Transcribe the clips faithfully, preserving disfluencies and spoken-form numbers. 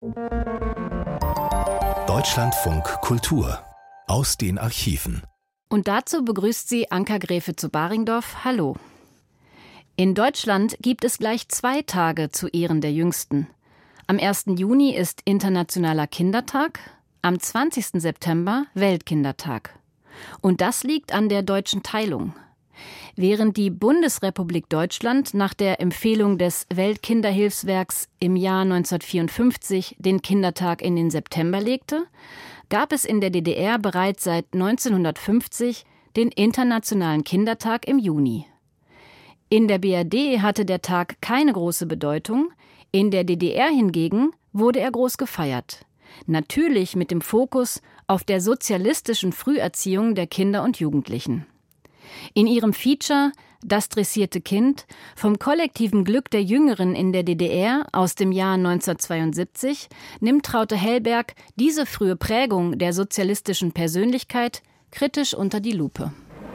Deutschlandfunk Kultur aus den Archiven. Und dazu begrüßt sie Anka Gräfe zu Baringdorf. Hallo. In Deutschland gibt es gleich zwei Tage zu Ehren der Jüngsten. Am ersten Juni ist Internationaler Kindertag, am zwanzigsten September Weltkindertag. Und das liegt an der deutschen Teilung. Während die Bundesrepublik Deutschland nach der Empfehlung des Weltkinderhilfswerks im Jahr neunzehnhundertvierundfünfzig den Kindertag in den September legte, gab es in der D D R bereits seit neunzehnhundertfünfzig den Internationalen Kindertag im Juni. In der B R D hatte der Tag keine große Bedeutung, in der D D R hingegen wurde er groß gefeiert. Natürlich mit dem Fokus auf der sozialistischen Früherziehung der Kinder und Jugendlichen. In ihrem Feature »Das dressierte Kind« vom kollektiven Glück der Jüngeren in der D D R aus dem Jahr neunzehnhundertzweiundsiebzig nimmt Traute Hellberg diese frühe Prägung der sozialistischen Persönlichkeit kritisch unter die Lupe.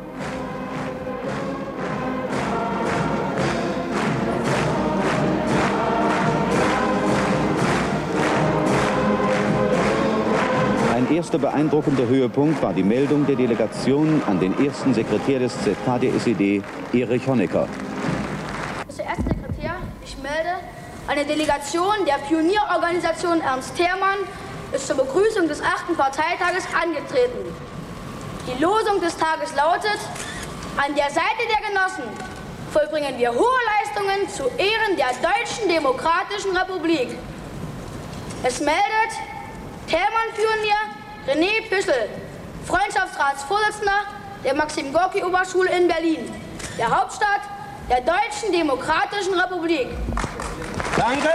Ein erster beeindruckender Höhepunkt war die Meldung der Delegation an den ersten Sekretär des Z K der S E D, Erich Honecker. Mister Erster Sekretär, ich melde, eine Delegation der Pionierorganisation Ernst Thälmann ist zur Begrüßung des achten Parteitages angetreten. Die Losung des Tages lautet: An der Seite der Genossen vollbringen wir hohe Leistungen zu Ehren der Deutschen Demokratischen Republik. Es meldet Thälmann-Pionier René Püschel, Freundschaftsratsvorsitzender der Maxim-Gorki-Oberschule in Berlin, der Hauptstadt der Deutschen Demokratischen Republik. Danke.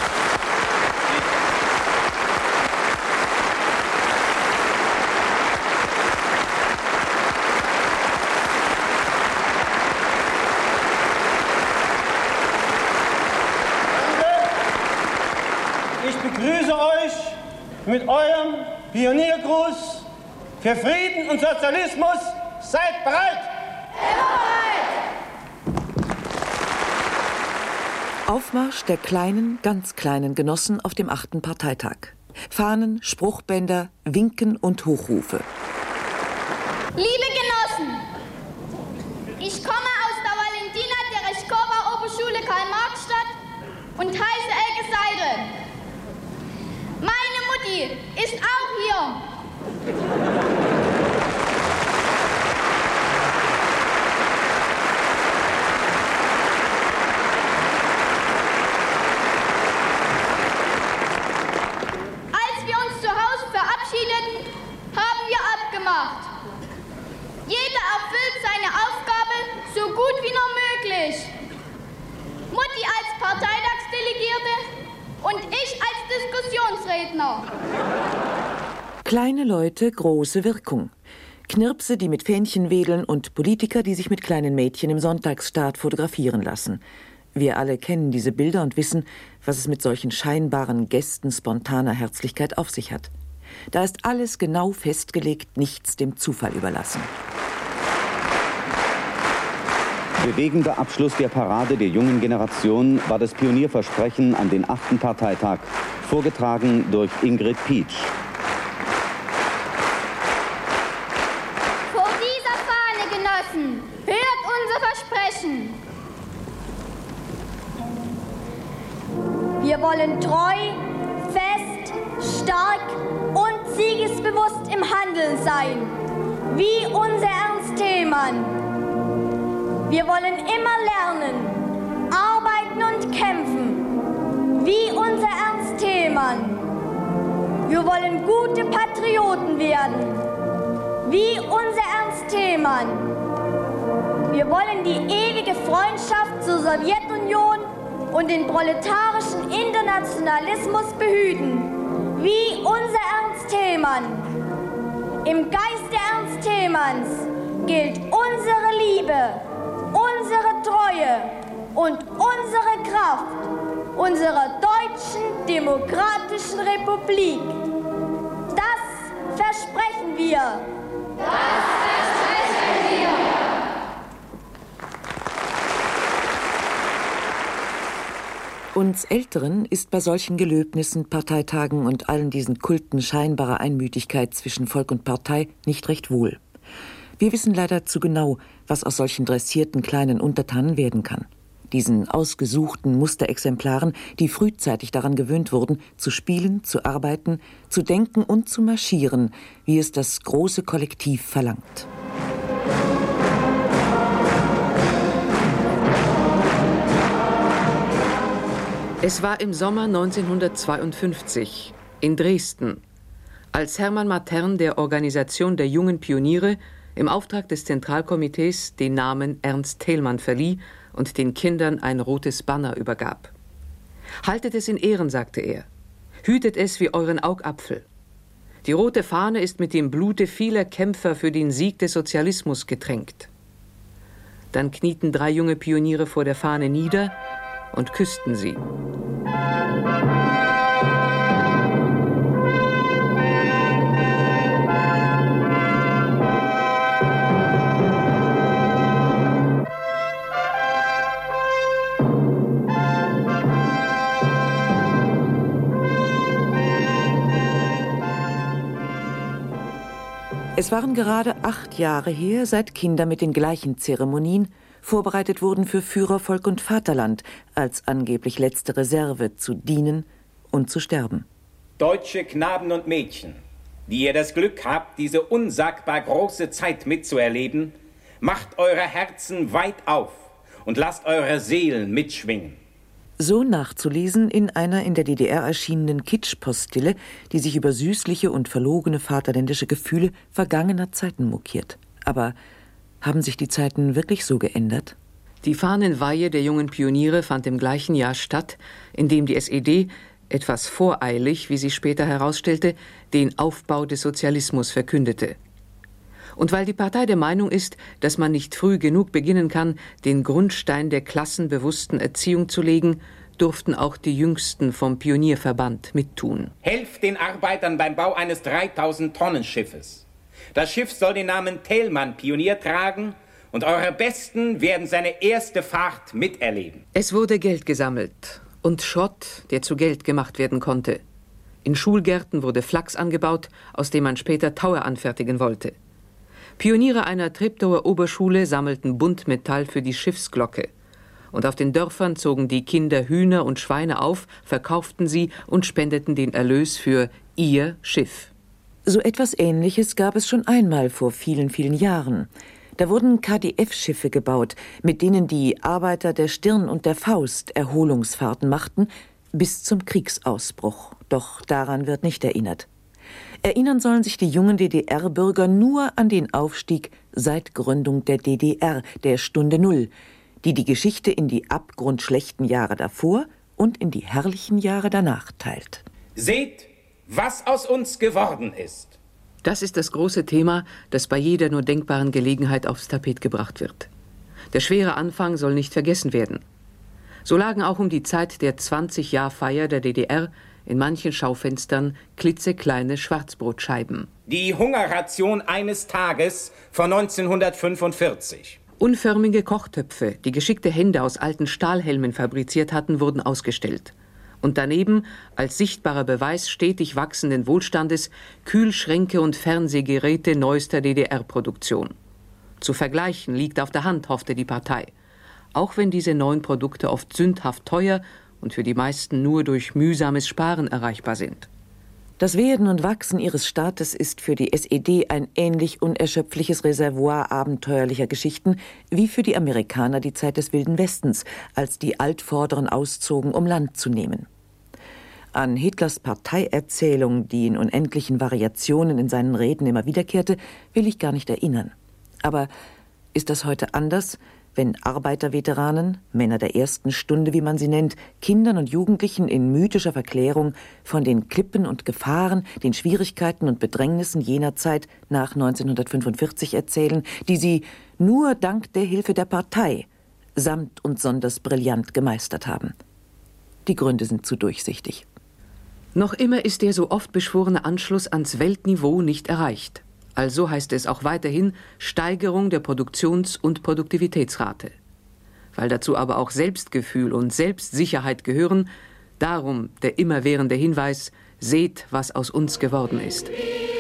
Ich begrüße euch mit eurem Pioniergruß für Frieden und Sozialismus. Seid bereit! Immer bereit! Aufmarsch der kleinen, ganz kleinen Genossen auf dem achten Parteitag. Fahnen, Spruchbänder, Winken und Hochrufe. Liebe Genossen, ich komme aus der Valentina Tereshkova Oberschule Karl-Marx-Stadt und heiße Elke Seidel. Meine Mutti ist auch hier. Als wir uns zu Hause verabschiedeten, haben wir abgemacht. Jeder erfüllt seine Aufgabe so gut wie nur möglich. Mutti als Parteitagsdelegierte und ich als Diskussionsredner. Kleine Leute, große Wirkung. Knirpse, die mit Fähnchen wedeln und Politiker, die sich mit kleinen Mädchen im Sonntagsstaat fotografieren lassen. Wir alle kennen diese Bilder und wissen, was es mit solchen scheinbaren Gästen spontaner Herzlichkeit auf sich hat. Da ist alles genau festgelegt, nichts dem Zufall überlassen. Bewegender Abschluss der Parade der jungen Generation war das Pionierversprechen an den achten Parteitag, vorgetragen durch Ingrid Pietsch. Vor dieser Fahne, Genossen, hört unser Versprechen. Wir wollen treu, fest, stark und siegesbewusst im Handeln sein, wie unser Ernst Thälmann. Wir wollen immer lernen, arbeiten und kämpfen, wie unser Ernst Thälmann. Wir wollen gute Patrioten werden, wie unser Ernst Thälmann. Wir wollen die ewige Freundschaft zur Sowjetunion und den proletarischen Internationalismus behüten, wie unser Ernst Thälmann. Im Geiste Ernst Thälmanns gilt unsere Liebe, unsere Treue und unsere Kraft unserer Deutschen Demokratischen Republik. Das versprechen wir. Das versprechen wir. Uns Älteren ist bei solchen Gelöbnissen, Parteitagen und allen diesen Kulten scheinbarer Einmütigkeit zwischen Volk und Partei nicht recht wohl. Wir wissen leider zu genau, was aus solchen dressierten kleinen Untertanen werden kann. Diesen ausgesuchten Musterexemplaren, die frühzeitig daran gewöhnt wurden, zu spielen, zu arbeiten, zu denken und zu marschieren, wie es das große Kollektiv verlangt. Es war im Sommer neunzehnhundertzweiundfünfzig in Dresden, als Hermann Matern der Organisation der jungen Pioniere im Auftrag des Zentralkomitees den Namen Ernst Thälmann verlieh und den Kindern ein rotes Banner übergab. »Haltet es in Ehren«, sagte er, »hütet es wie euren Augapfel. Die rote Fahne ist mit dem Blute vieler Kämpfer für den Sieg des Sozialismus getränkt.« Dann knieten drei junge Pioniere vor der Fahne nieder und küssten sie. Es waren gerade acht Jahre her, seit Kinder mit den gleichen Zeremonien vorbereitet wurden für Führer, Volk und Vaterland, als angeblich letzte Reserve zu dienen und zu sterben. Deutsche Knaben und Mädchen, die ihr das Glück habt, diese unsagbar große Zeit mitzuerleben, macht eure Herzen weit auf und lasst eure Seelen mitschwingen. So nachzulesen in einer in der D D R erschienenen Kitschpostille, die sich über süßliche und verlogene vaterländische Gefühle vergangener Zeiten mokiert. Aber haben sich die Zeiten wirklich so geändert? Die Fahnenweihe der jungen Pioniere fand im gleichen Jahr statt, in dem die S E D, etwas voreilig, wie sich später herausstellte, den Aufbau des Sozialismus verkündete. Und weil die Partei der Meinung ist, dass man nicht früh genug beginnen kann, den Grundstein der klassenbewussten Erziehung zu legen, durften auch die Jüngsten vom Pionierverband mittun. Helft den Arbeitern beim Bau eines dreitausend-Tonnen-Schiffes. Das Schiff soll den Namen Thälmann Pionier tragen und eure Besten werden seine erste Fahrt miterleben. Es wurde Geld gesammelt und Schrott, der zu Geld gemacht werden konnte. In Schulgärten wurde Flachs angebaut, aus dem man später Tauer anfertigen wollte. Pioniere einer Treptower Oberschule sammelten Buntmetall für die Schiffsglocke. Und auf den Dörfern zogen die Kinder Hühner und Schweine auf, verkauften sie und spendeten den Erlös für ihr Schiff. So etwas Ähnliches gab es schon einmal vor vielen, vielen Jahren. Da wurden K D F-Schiffe gebaut, mit denen die Arbeiter der Stirn und der Faust Erholungsfahrten machten, bis zum Kriegsausbruch. Doch daran wird nicht erinnert. Erinnern sollen sich die jungen D D R-Bürger nur an den Aufstieg seit Gründung der D D R, der Stunde Null, die die Geschichte in die abgrundschlechten Jahre davor und in die herrlichen Jahre danach teilt. Seht, was aus uns geworden ist. Das ist das große Thema, das bei jeder nur denkbaren Gelegenheit aufs Tapet gebracht wird. Der schwere Anfang soll nicht vergessen werden. So lagen auch um die Zeit der zwanzig-Jahr-Feier der D D R in manchen Schaufenstern klitzekleine Schwarzbrotscheiben. Die Hungerration eines Tages von neunzehnhundertfünfundvierzig. Unförmige Kochtöpfe, die geschickte Hände aus alten Stahlhelmen fabriziert hatten, wurden ausgestellt. Und daneben, als sichtbarer Beweis stetig wachsenden Wohlstandes, Kühlschränke und Fernsehgeräte neuester D D R-Produktion. Zu vergleichen liegt auf der Hand, hoffte die Partei. Auch wenn diese neuen Produkte oft sündhaft teuer und für die meisten nur durch mühsames Sparen erreichbar sind. Das Werden und Wachsen ihres Staates ist für die S E D ein ähnlich unerschöpfliches Reservoir abenteuerlicher Geschichten wie für die Amerikaner die Zeit des Wilden Westens, als die Altvorderen auszogen, um Land zu nehmen. An Hitlers Parteierzählung, die in unendlichen Variationen in seinen Reden immer wiederkehrte, will ich gar nicht erinnern. Aber ist das heute anders, wenn Arbeiterveteranen, Männer der ersten Stunde, wie man sie nennt, Kindern und Jugendlichen in mythischer Verklärung von den Klippen und Gefahren, den Schwierigkeiten und Bedrängnissen jener Zeit nach neunzehnhundertfünfundvierzig erzählen, die sie nur dank der Hilfe der Partei samt und sonders brillant gemeistert haben? Die Gründe sind zu durchsichtig. Noch immer ist der so oft beschworene Anschluss ans Weltniveau nicht erreicht. Also heißt es auch weiterhin Steigerung der Produktions- und Produktivitätsrate. weil dazu aber auch Selbstgefühl und Selbstsicherheit gehören, darum der immerwährende Hinweis: Seht, was aus uns geworden ist.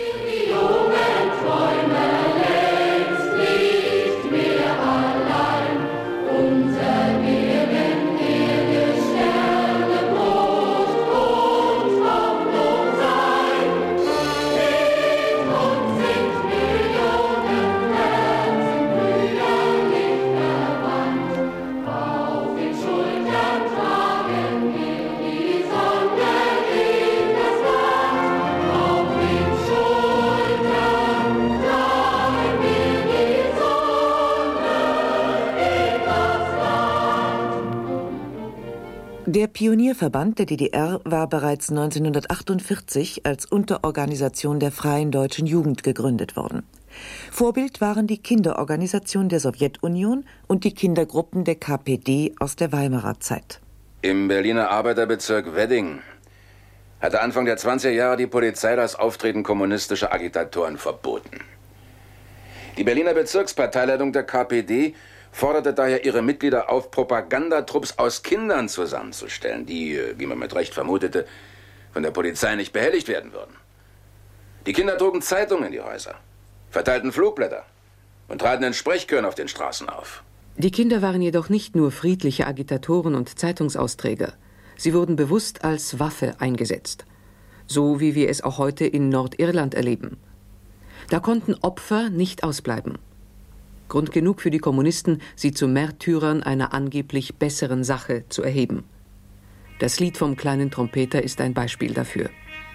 Der Pionierverband der D D R war bereits neunzehnhundertachtundvierzig als Unterorganisation der Freien Deutschen Jugend gegründet worden. Vorbild waren die Kinderorganisation der Sowjetunion und die Kindergruppen der K P D aus der Weimarer Zeit. Im Berliner Arbeiterbezirk Wedding hatte Anfang der zwanziger Jahre die Polizei das Auftreten kommunistischer Agitatoren verboten. Die Berliner Bezirksparteileitung der K P D forderte daher ihre Mitglieder auf, Propagandatrupps aus Kindern zusammenzustellen, die, wie man mit Recht vermutete, von der Polizei nicht behelligt werden würden. Die Kinder trugen Zeitungen in die Häuser, verteilten Flugblätter und traten in Sprechchören auf den Straßen auf. Die Kinder waren jedoch nicht nur friedliche Agitatoren und Zeitungsausträger. Sie wurden bewusst als Waffe eingesetzt. So wie wir es auch heute in Nordirland erleben. Da konnten Opfer nicht ausbleiben. Grund genug für die Kommunisten, sie zu Märtyrern einer angeblich besseren Sache zu erheben. Das Lied vom kleinen Trompeter ist ein Beispiel dafür.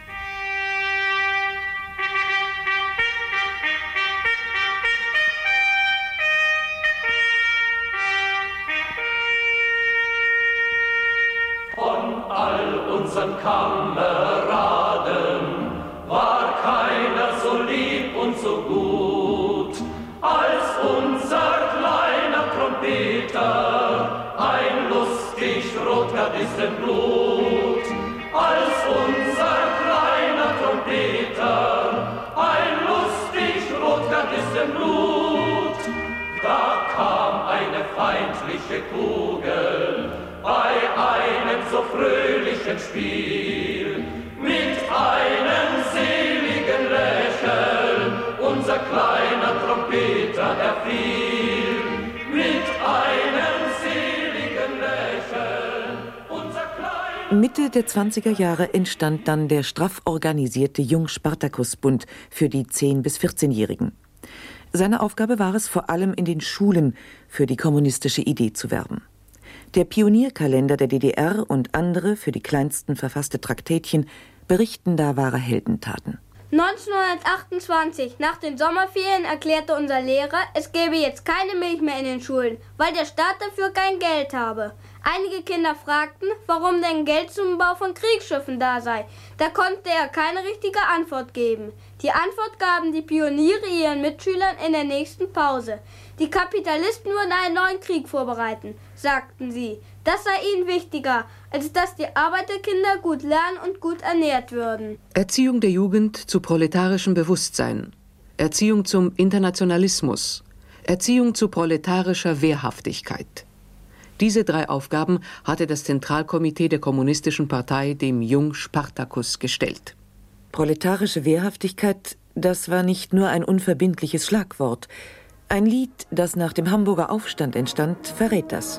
Von all unseren Kameraden war keiner so lieb und so gut als unser kleiner Trompeter, ein lustig Rotgardistenblut. Als unser kleiner Trompeter, ein lustig Rotgardistenblut. Da kam eine feindliche Kugel bei einem so fröhlichen Spiel, mit einem seligen Lächeln unser kleiner Trompeter erfiel. Mit einem seligen Lächeln unser kleiner... Mitte der zwanziger Jahre entstand dann der straff organisierte Jung-Spartakus-Bund für die zehn- bis vierzehnjährigen. Seine Aufgabe war es, vor allem in den Schulen für die kommunistische Idee zu werben. Der Pionierkalender der D D R und andere für die Kleinsten verfasste Traktätchen berichten da wahre Heldentaten. neunzehnhundertachtundzwanzig, nach den Sommerferien, erklärte unser Lehrer, es gäbe jetzt keine Milch mehr in den Schulen, weil der Staat dafür kein Geld habe. Einige Kinder fragten, warum denn Geld zum Bau von Kriegsschiffen da sei. Da konnte er keine richtige Antwort geben. Die Antwort gaben die Pioniere ihren Mitschülern in der nächsten Pause. Die Kapitalisten würden einen neuen Krieg vorbereiten, sagten sie. Das sei ihnen wichtiger, als dass die Arbeiterkinder gut lernen und gut ernährt würden. Erziehung der Jugend zu proletarischem Bewusstsein, Erziehung zum Internationalismus, Erziehung zu proletarischer Wehrhaftigkeit. Diese drei Aufgaben hatte das Zentralkomitee der Kommunistischen Partei dem Jung-Spartakus gestellt. Proletarische Wehrhaftigkeit, das war nicht nur ein unverbindliches Schlagwort. Ein Lied, das nach dem Hamburger Aufstand entstand, verrät das.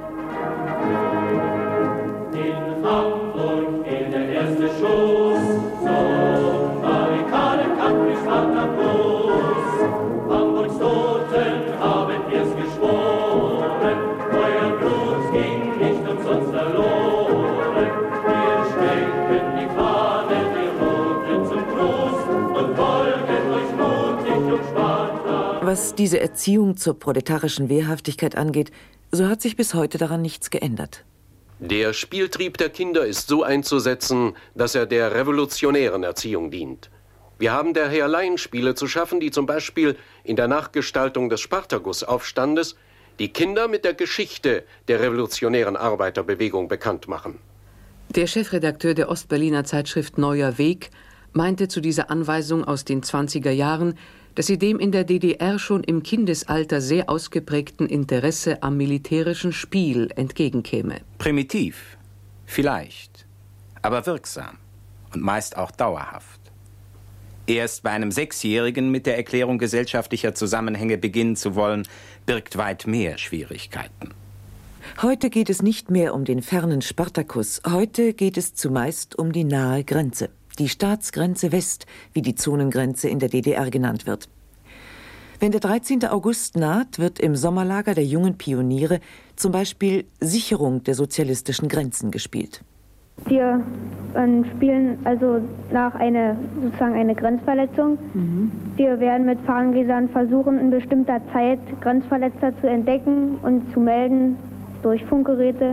In Hamburg fiel der erste Schuss, so Barrikaden kam Spartakus. Hamburgs Toten haben wir's geschworen, euer Blut ging nicht umsonst verloren. Wir stecken die Fahne, die Rote zum Gruß und folgen euch mutig und Sparta. Was diese Erziehung zur proletarischen Wehrhaftigkeit angeht, so hat sich bis heute daran nichts geändert. Der Spieltrieb der Kinder ist so einzusetzen, dass er der revolutionären Erziehung dient. Wir haben daher Laienspiele zu schaffen, die zum Beispiel in der Nachgestaltung des Spartakusaufstandes die Kinder mit der Geschichte der revolutionären Arbeiterbewegung bekannt machen. Der Chefredakteur der Ostberliner Zeitschrift Neuer Weg meinte zu dieser Anweisung aus den zwanziger Jahren, dass sie dem in der D D R schon im Kindesalter sehr ausgeprägten Interesse am militärischen Spiel entgegenkäme. Primitiv, vielleicht, aber wirksam und meist auch dauerhaft. Erst bei einem Sechsjährigen mit der Erklärung gesellschaftlicher Zusammenhänge beginnen zu wollen, birgt weit mehr Schwierigkeiten. Heute geht es nicht mehr um den fernen Spartakus, heute geht es zumeist um die nahe Grenze. Die Staatsgrenze West, wie die Zonengrenze in der D D R genannt wird. Wenn der dreizehnte August naht, wird im Sommerlager der jungen Pioniere zum Beispiel Sicherung der sozialistischen Grenzen gespielt. Wir äh, spielen also nach einer sozusagen eine Grenzverletzung. Mhm. Wir werden mit Fahrengläsern versuchen, in bestimmter Zeit Grenzverletzer zu entdecken und zu melden durch Funkgeräte,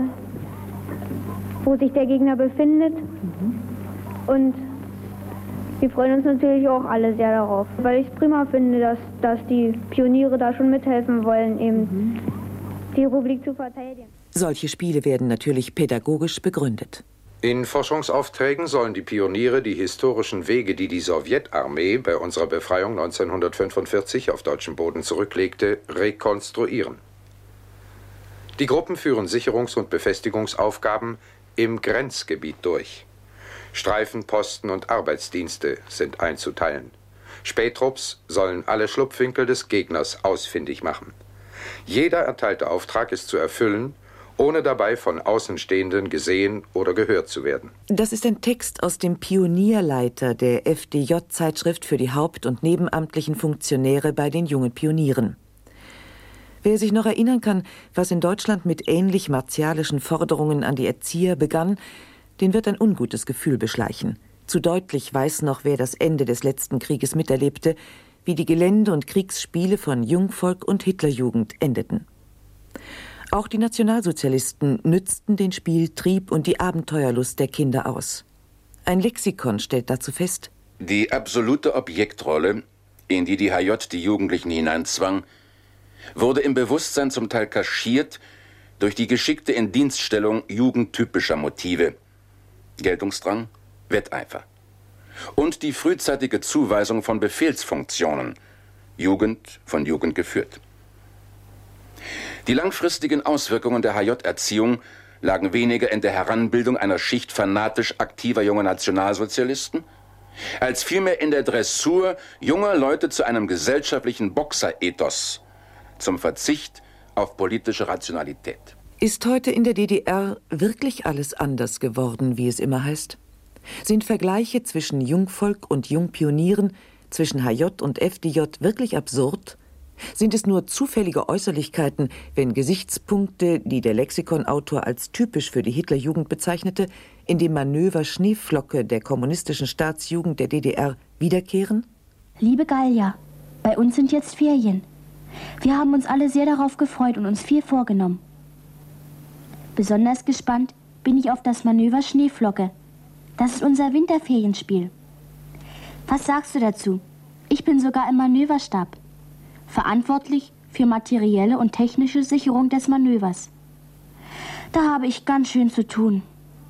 wo sich der Gegner befindet. Mhm. Und wir freuen uns natürlich auch alle sehr darauf, weil ich es prima finde, dass, dass die Pioniere da schon mithelfen wollen, eben mhm. die Republik zu verteidigen. Solche Spiele werden natürlich pädagogisch begründet. In Forschungsaufträgen sollen die Pioniere die historischen Wege, die die Sowjetarmee bei unserer Befreiung neunzehnhundertfünfundvierzig auf deutschem Boden zurücklegte, rekonstruieren. Die Gruppen führen Sicherungs- und Befestigungsaufgaben im Grenzgebiet durch. Streifenposten und Arbeitsdienste sind einzuteilen. Spättrupps sollen alle Schlupfwinkel des Gegners ausfindig machen. Jeder erteilte Auftrag ist zu erfüllen, ohne dabei von Außenstehenden gesehen oder gehört zu werden. Das ist ein Text aus dem Pionierleiter der F D J-Zeitschrift für die haupt- und nebenamtlichen Funktionäre bei den jungen Pionieren. Wer sich noch erinnern kann, was in Deutschland mit ähnlich martialischen Forderungen an die Erzieher begann, den wird ein ungutes Gefühl beschleichen. Zu deutlich weiß noch, wer das Ende des letzten Krieges miterlebte, wie die Gelände- und Kriegsspiele von Jungvolk und Hitlerjugend endeten. Auch die Nationalsozialisten nützten den Spieltrieb und die Abenteuerlust der Kinder aus. Ein Lexikon stellt dazu fest: Die absolute Objektrolle, in die die H J die Jugendlichen hineinzwang, wurde im Bewusstsein zum Teil kaschiert durch die geschickte Indienststellung jugendtypischer Motive, Geltungsdrang, Wetteifer und die frühzeitige Zuweisung von Befehlsfunktionen, Jugend von Jugend geführt. Die langfristigen Auswirkungen der H J-Erziehung lagen weniger in der Heranbildung einer Schicht fanatisch aktiver junger Nationalsozialisten, als vielmehr in der Dressur junger Leute zu einem gesellschaftlichen Boxerethos, zum Verzicht auf politische Rationalität. Ist heute in der D D R wirklich alles anders geworden, wie es immer heißt? Sind Vergleiche zwischen Jungvolk und Jungpionieren, zwischen H J und F D J wirklich absurd? Sind es nur zufällige Äußerlichkeiten, wenn Gesichtspunkte, die der Lexikonautor als typisch für die Hitlerjugend bezeichnete, in dem Manöver Schneeflocke der kommunistischen Staatsjugend der D D R wiederkehren? Liebe Galja, bei uns sind jetzt Ferien. Wir haben uns alle sehr darauf gefreut und uns viel vorgenommen. Besonders gespannt bin ich auf das Manöver Schneeflocke. Das ist unser Winterferienspiel. Was sagst du dazu? Ich bin sogar im Manöverstab, verantwortlich für materielle und technische Sicherung des Manövers. Da habe ich ganz schön zu tun.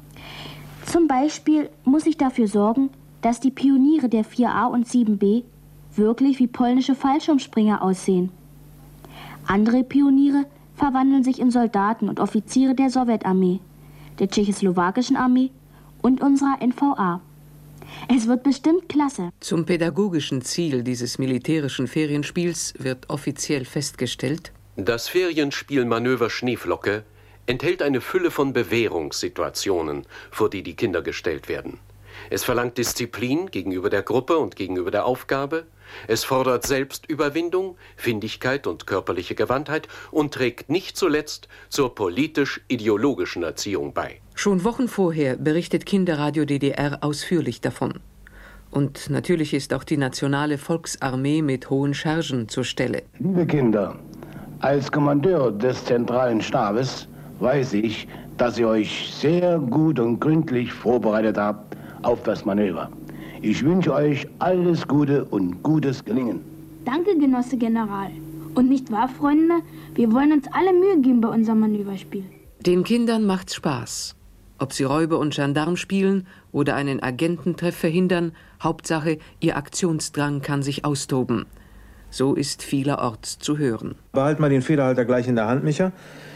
Zum Beispiel muss ich dafür sorgen, dass die Pioniere der vier A und sieben B wirklich wie polnische Fallschirmspringer aussehen. Andere Pioniere verwandeln sich in Soldaten und Offiziere der Sowjetarmee, der tschechoslowakischen Armee und unserer N V A. Es wird bestimmt klasse. Zum pädagogischen Ziel dieses militärischen Ferienspiels wird offiziell festgestellt: Das Ferienspiel Manöver Schneeflocke enthält eine Fülle von Bewährungssituationen, vor die die Kinder gestellt werden. Es verlangt Disziplin gegenüber der Gruppe und gegenüber der Aufgabe. Es fordert Selbstüberwindung, Findigkeit und körperliche Gewandtheit und trägt nicht zuletzt zur politisch-ideologischen Erziehung bei. Schon Wochen vorher berichtet Kinderradio D D R ausführlich davon. Und natürlich ist auch die Nationale Volksarmee mit hohen Chargen zur Stelle. Liebe Kinder, als Kommandeur des zentralen Stabes weiß ich, dass ihr euch sehr gut und gründlich vorbereitet habt auf das Manöver. Ich wünsche euch alles Gute und gutes Gelingen. Danke, Genosse General. Und nicht wahr, Freunde? Wir wollen uns alle Mühe geben bei unserem Manöverspiel. Den Kindern macht's Spaß. Ob sie Räuber und Gendarm spielen oder einen Agententreff verhindern, Hauptsache, ihr Aktionsdrang kann sich austoben. So ist vielerorts zu hören. Behalt mal den Federhalter gleich in der Hand, Micha.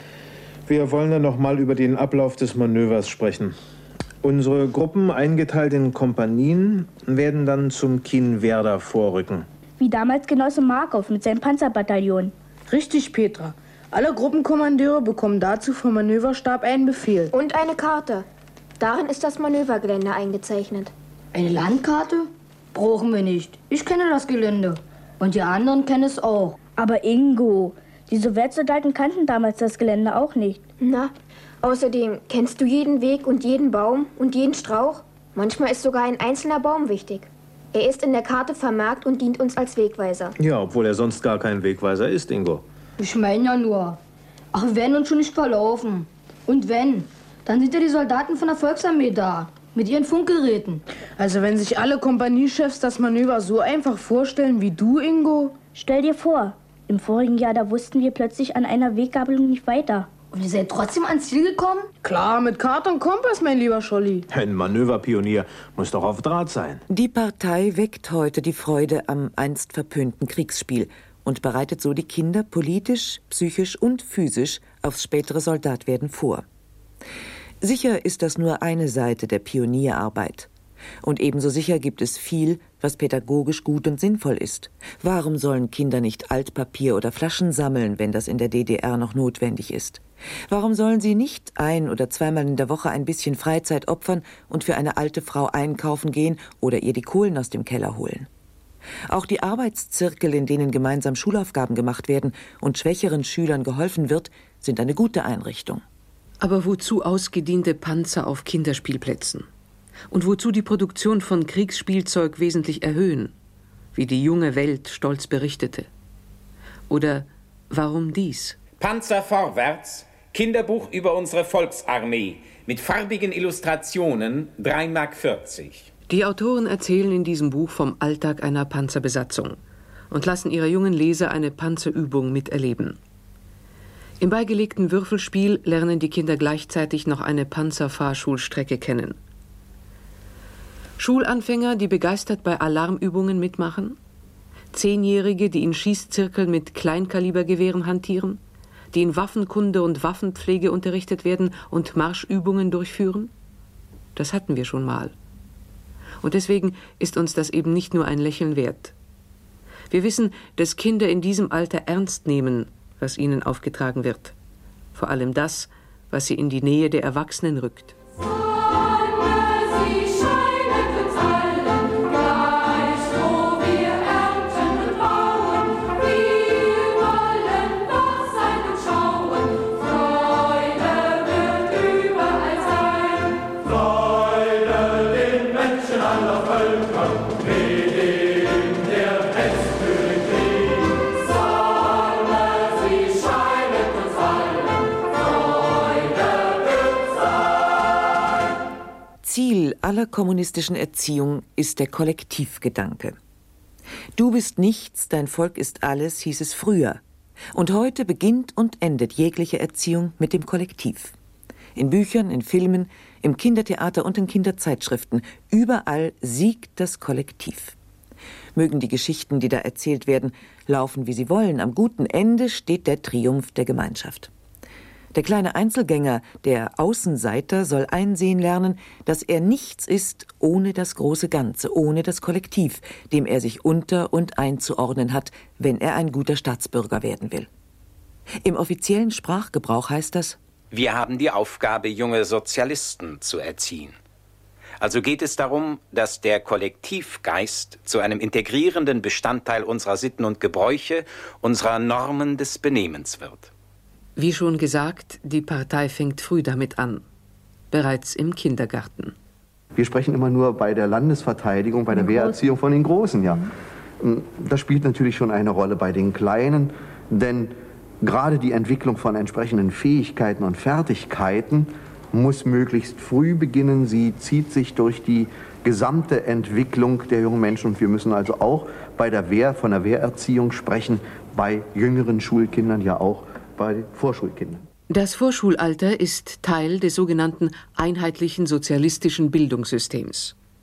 Wir wollen dann noch mal über den Ablauf des Manövers sprechen. Unsere Gruppen, eingeteilt in Kompanien, werden dann zum Kienwerder vorrücken. Wie damals Genosse Markov mit seinem Panzerbataillon. Richtig, Petra. Alle Gruppenkommandeure bekommen dazu vom Manöverstab einen Befehl. Und eine Karte. Darin ist das Manövergelände eingezeichnet. Eine Landkarte? Brauchen wir nicht. Ich kenne das Gelände. Und die anderen kennen es auch. Aber Ingo, die Sowjetsoldaten kannten damals das Gelände auch nicht. Na, außerdem kennst du jeden Weg und jeden Baum und jeden Strauch? Manchmal ist sogar ein einzelner Baum wichtig. Er ist in der Karte vermerkt und dient uns als Wegweiser. Ja, obwohl er sonst gar kein Wegweiser ist, Ingo. Ich meine ja nur. Ach, wir werden uns schon nicht verlaufen. Und wenn, dann sind ja die Soldaten von der Volksarmee da. Mit ihren Funkgeräten. Also wenn sich alle Kompaniechefs das Manöver so einfach vorstellen wie du, Ingo? Stell dir vor, im vorigen Jahr, da wussten wir plötzlich an einer Weggabelung nicht weiter. Und ihr seid trotzdem ans Ziel gekommen? Klar, mit Karte und Kompass, mein lieber Scholli. Ein Manöverpionier muss doch auf Draht sein. Die Partei weckt heute die Freude am einst verpönten Kriegsspiel und bereitet so die Kinder politisch, psychisch und physisch aufs spätere Soldatwerden vor. Sicher ist das nur eine Seite der Pionierarbeit. Und ebenso sicher gibt es viel, was pädagogisch gut und sinnvoll ist. Warum sollen Kinder nicht Altpapier oder Flaschen sammeln, wenn das in der D D R noch notwendig ist? Warum sollen sie nicht ein- oder zweimal in der Woche ein bisschen Freizeit opfern und für eine alte Frau einkaufen gehen oder ihr die Kohlen aus dem Keller holen? Auch die Arbeitszirkel, in denen gemeinsam Schulaufgaben gemacht werden und schwächeren Schülern geholfen wird, sind eine gute Einrichtung. Aber wozu ausgediente Panzer auf Kinderspielplätzen? Und wozu die Produktion von Kriegsspielzeug wesentlich erhöhen, wie die junge Welt stolz berichtete? Oder warum dies? Panzer vorwärts, Kinderbuch über unsere Volksarmee mit farbigen Illustrationen, drei Mark vierzig. Die Autoren erzählen in diesem Buch vom Alltag einer Panzerbesatzung und lassen ihre jungen Leser eine Panzerübung miterleben. Im beigelegten Würfelspiel lernen die Kinder gleichzeitig noch eine Panzerfahrschulstrecke kennen. Schulanfänger, die begeistert bei Alarmübungen mitmachen? Zehnjährige, die in Schießzirkeln mit Kleinkalibergewehren hantieren? Die in Waffenkunde und Waffenpflege unterrichtet werden und Marschübungen durchführen? Das hatten wir schon mal. Und deswegen ist uns das eben nicht nur ein Lächeln wert. Wir wissen, dass Kinder in diesem Alter ernst nehmen, was ihnen aufgetragen wird. Vor allem das, was sie in die Nähe der Erwachsenen rückt. Ziel aller kommunistischen Erziehung ist der Kollektivgedanke. Du bist nichts, dein Volk ist alles, hieß es früher. Und heute beginnt und endet jegliche Erziehung mit dem Kollektiv. In Büchern, in Filmen, im Kindertheater und in Kinderzeitschriften, überall siegt das Kollektiv. Mögen die Geschichten, die da erzählt werden, laufen, wie sie wollen, am guten Ende steht der Triumph der Gemeinschaft. Der kleine Einzelgänger, der Außenseiter, soll einsehen lernen, dass er nichts ist ohne das große Ganze, ohne das Kollektiv, dem er sich unter- und einzuordnen hat, wenn er ein guter Staatsbürger werden will. Im offiziellen Sprachgebrauch heißt das: Wir haben die Aufgabe, junge Sozialisten zu erziehen. Also geht es darum, dass der Kollektivgeist zu einem integrierenden Bestandteil unserer Sitten und Gebräuche, unserer Normen des Benehmens wird. Wie schon gesagt, die Partei fängt früh damit an. Bereits im Kindergarten. Wir sprechen immer nur bei der Landesverteidigung, bei der Wehrerziehung von den Großen, ja. Das spielt natürlich schon eine Rolle bei den Kleinen, denn gerade die Entwicklung von entsprechenden Fähigkeiten und Fertigkeiten muss möglichst früh beginnen. Sie zieht sich durch die gesamte Entwicklung der jungen Menschen. Und wir müssen also auch bei der Wehr, von der Wehrerziehung sprechen, bei jüngeren Schulkindern, ja auch bei Vorschulkindern. Das Vorschulalter ist Teil des sogenannten einheitlichen sozialistischen Bildungssystems.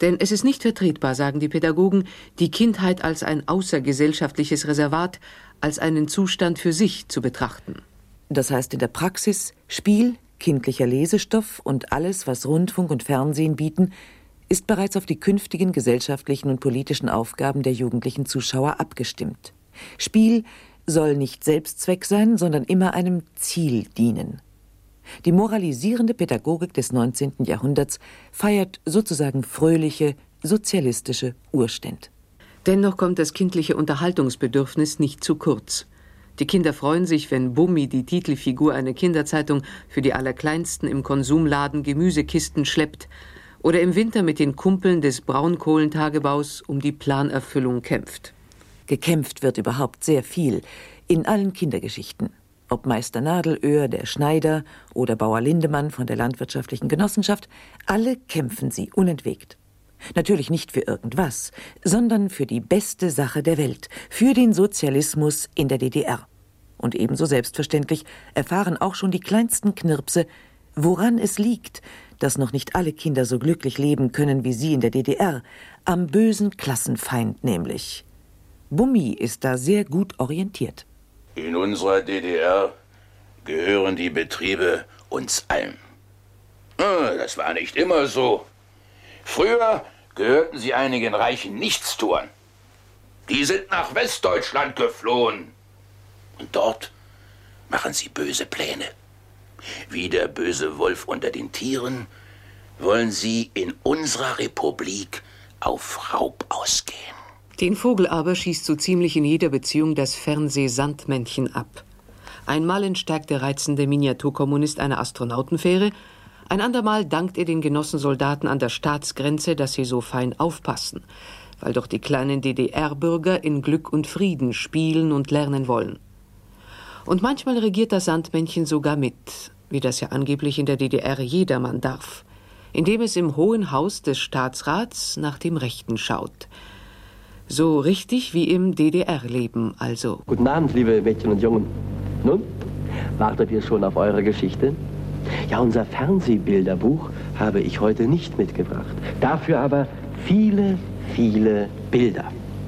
Denn es ist nicht vertretbar, sagen die Pädagogen, die Kindheit als ein außergesellschaftliches Reservat, als einen Zustand für sich zu betrachten. Das heißt in der Praxis, Spiel, kindlicher Lesestoff und alles, was Rundfunk und Fernsehen bieten, ist bereits auf die künftigen gesellschaftlichen und politischen Aufgaben der jugendlichen Zuschauer abgestimmt. Spiel soll nicht Selbstzweck sein, sondern immer einem Ziel dienen. Die moralisierende Pädagogik des neunzehnten Jahrhunderts feiert sozusagen fröhliche, sozialistische Urständ. Dennoch kommt das kindliche Unterhaltungsbedürfnis nicht zu kurz. Die Kinder freuen sich, wenn Bummi, die Titelfigur einer Kinderzeitung, für die Allerkleinsten im Konsumladen Gemüsekisten schleppt oder im Winter mit den Kumpeln des Braunkohlentagebaus um die Planerfüllung kämpft. Gekämpft wird überhaupt sehr viel, in allen Kindergeschichten. Ob Meister Nadelöhr, der Schneider oder Bauer Lindemann von der Landwirtschaftlichen Genossenschaft, alle kämpfen sie unentwegt. Natürlich nicht für irgendwas, sondern für die beste Sache der Welt, für den Sozialismus in der D D R. Und ebenso selbstverständlich erfahren auch schon die kleinsten Knirpse, woran es liegt, dass noch nicht alle Kinder so glücklich leben können wie sie in der D D R, am bösen Klassenfeind nämlich. Bummi ist da sehr gut orientiert. In unserer D D R gehören die Betriebe uns allen. Das war nicht immer so. Früher gehörten sie einigen reichen Nichtstuern. Die sind nach Westdeutschland geflohen. Und dort machen sie böse Pläne. Wie der böse Wolf unter den Tieren wollen sie in unserer Republik auf Raub ausgehen. Den Vogel aber schießt so ziemlich in jeder Beziehung das Fernseh-Sandmännchen ab. Einmal entsteigt der reizende Miniaturkommunist eine Astronautenfähre, ein andermal dankt er den Genossensoldaten an der Staatsgrenze, dass sie so fein aufpassen, weil doch die kleinen D D R-Bürger in Glück und Frieden spielen und lernen wollen. Und manchmal regiert das Sandmännchen sogar mit, wie das ja angeblich in der D D R jedermann darf, indem es im Hohen Haus des Staatsrats nach dem Rechten schaut. So richtig wie im D D R-Leben also. Guten Abend, liebe Mädchen und Jungen. Nun, wartet ihr schon auf eure Geschichte? Ja, unser Fernsehbilderbuch habe ich heute nicht mitgebracht. Dafür aber viele, viele Bilder.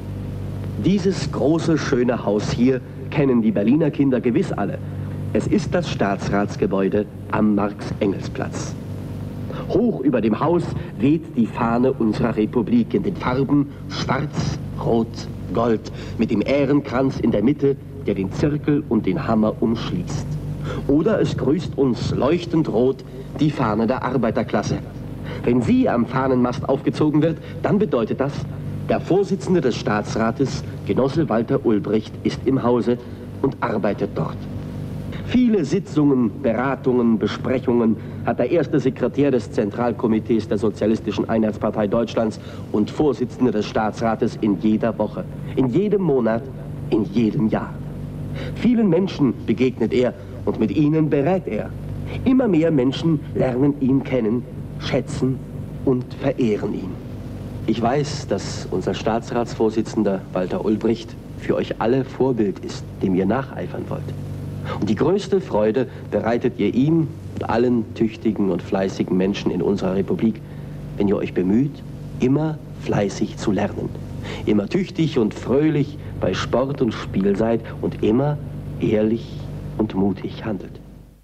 Dieses große, schöne Haus hier kennen die Berliner Kinder gewiss alle. Es ist das Staatsratsgebäude am Marx-Engels-Platz. Hoch über dem Haus weht die Fahne unserer Republik in den Farben schwarz, rot, gold, mit dem Ährenkranz in der Mitte, der den Zirkel und den Hammer umschließt. Oder es grüßt uns leuchtend rot die Fahne der Arbeiterklasse. Wenn sie am Fahnenmast aufgezogen wird, dann bedeutet das, der Vorsitzende des Staatsrates, Genosse Walter Ulbricht, ist im Hause und arbeitet dort. Viele Sitzungen, Beratungen, Besprechungen hat der erste Sekretär des Zentralkomitees der Sozialistischen Einheitspartei Deutschlands und Vorsitzende des Staatsrates in jeder Woche, in jedem Monat, in jedem Jahr. Vielen Menschen begegnet er und mit ihnen berät er. Immer mehr Menschen lernen ihn kennen, schätzen und verehren ihn. Ich weiß, dass unser Staatsratsvorsitzender Walter Ulbricht für euch alle Vorbild ist, dem ihr nacheifern wollt. Und die größte Freude bereitet ihr ihm und allen tüchtigen und fleißigen Menschen in unserer Republik, wenn ihr euch bemüht, immer fleißig zu lernen. Immer tüchtig und fröhlich bei Sport und Spiel seid und immer ehrlich und mutig handelt.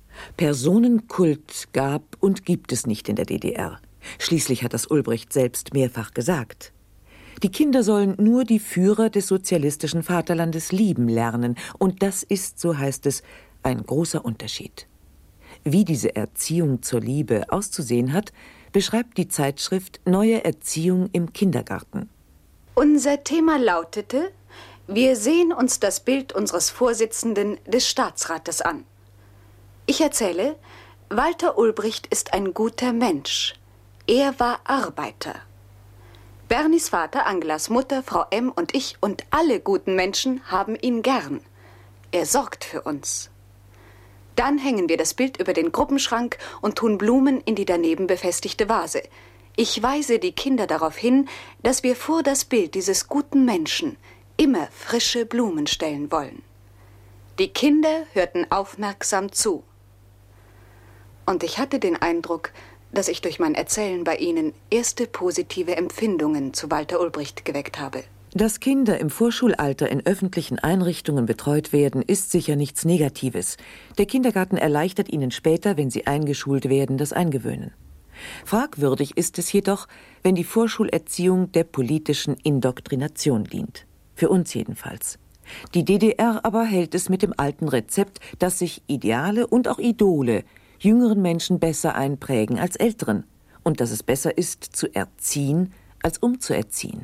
Personenkult gab und gibt es nicht in der D D R. Schließlich hat das Ulbricht selbst mehrfach gesagt. Die Kinder sollen nur die Führer des sozialistischen Vaterlandes lieben lernen. Und das ist, so heißt es, ein großer Unterschied. Wie diese Erziehung zur Liebe auszusehen hat, beschreibt die Zeitschrift Neue Erziehung im Kindergarten. Unser Thema lautete: Wir sehen uns das Bild unseres Vorsitzenden des Staatsrates an. Ich erzähle, Walter Ulbricht ist ein guter Mensch. Er war Arbeiter. Bernies Vater, Angelas Mutter, Frau M. und ich und alle guten Menschen haben ihn gern. Er sorgt für uns. Dann hängen wir das Bild über den Gruppenschrank und tun Blumen in die daneben befestigte Vase. Ich weise die Kinder darauf hin, dass wir vor das Bild dieses guten Menschen immer frische Blumen stellen wollen. Die Kinder hörten aufmerksam zu. Und ich hatte den Eindruck, dass ich durch mein Erzählen bei Ihnen erste positive Empfindungen zu Walter Ulbricht geweckt habe. Dass Kinder im Vorschulalter in öffentlichen Einrichtungen betreut werden, ist sicher nichts Negatives. Der Kindergarten erleichtert ihnen später, wenn sie eingeschult werden, das Eingewöhnen. Fragwürdig ist es jedoch, wenn die Vorschulerziehung der politischen Indoktrination dient. Für uns jedenfalls. Die D D R aber hält es mit dem alten Rezept, dass sich Ideale und auch Idole jüngeren Menschen besser einprägen als älteren und dass es besser ist, zu erziehen, als umzuerziehen.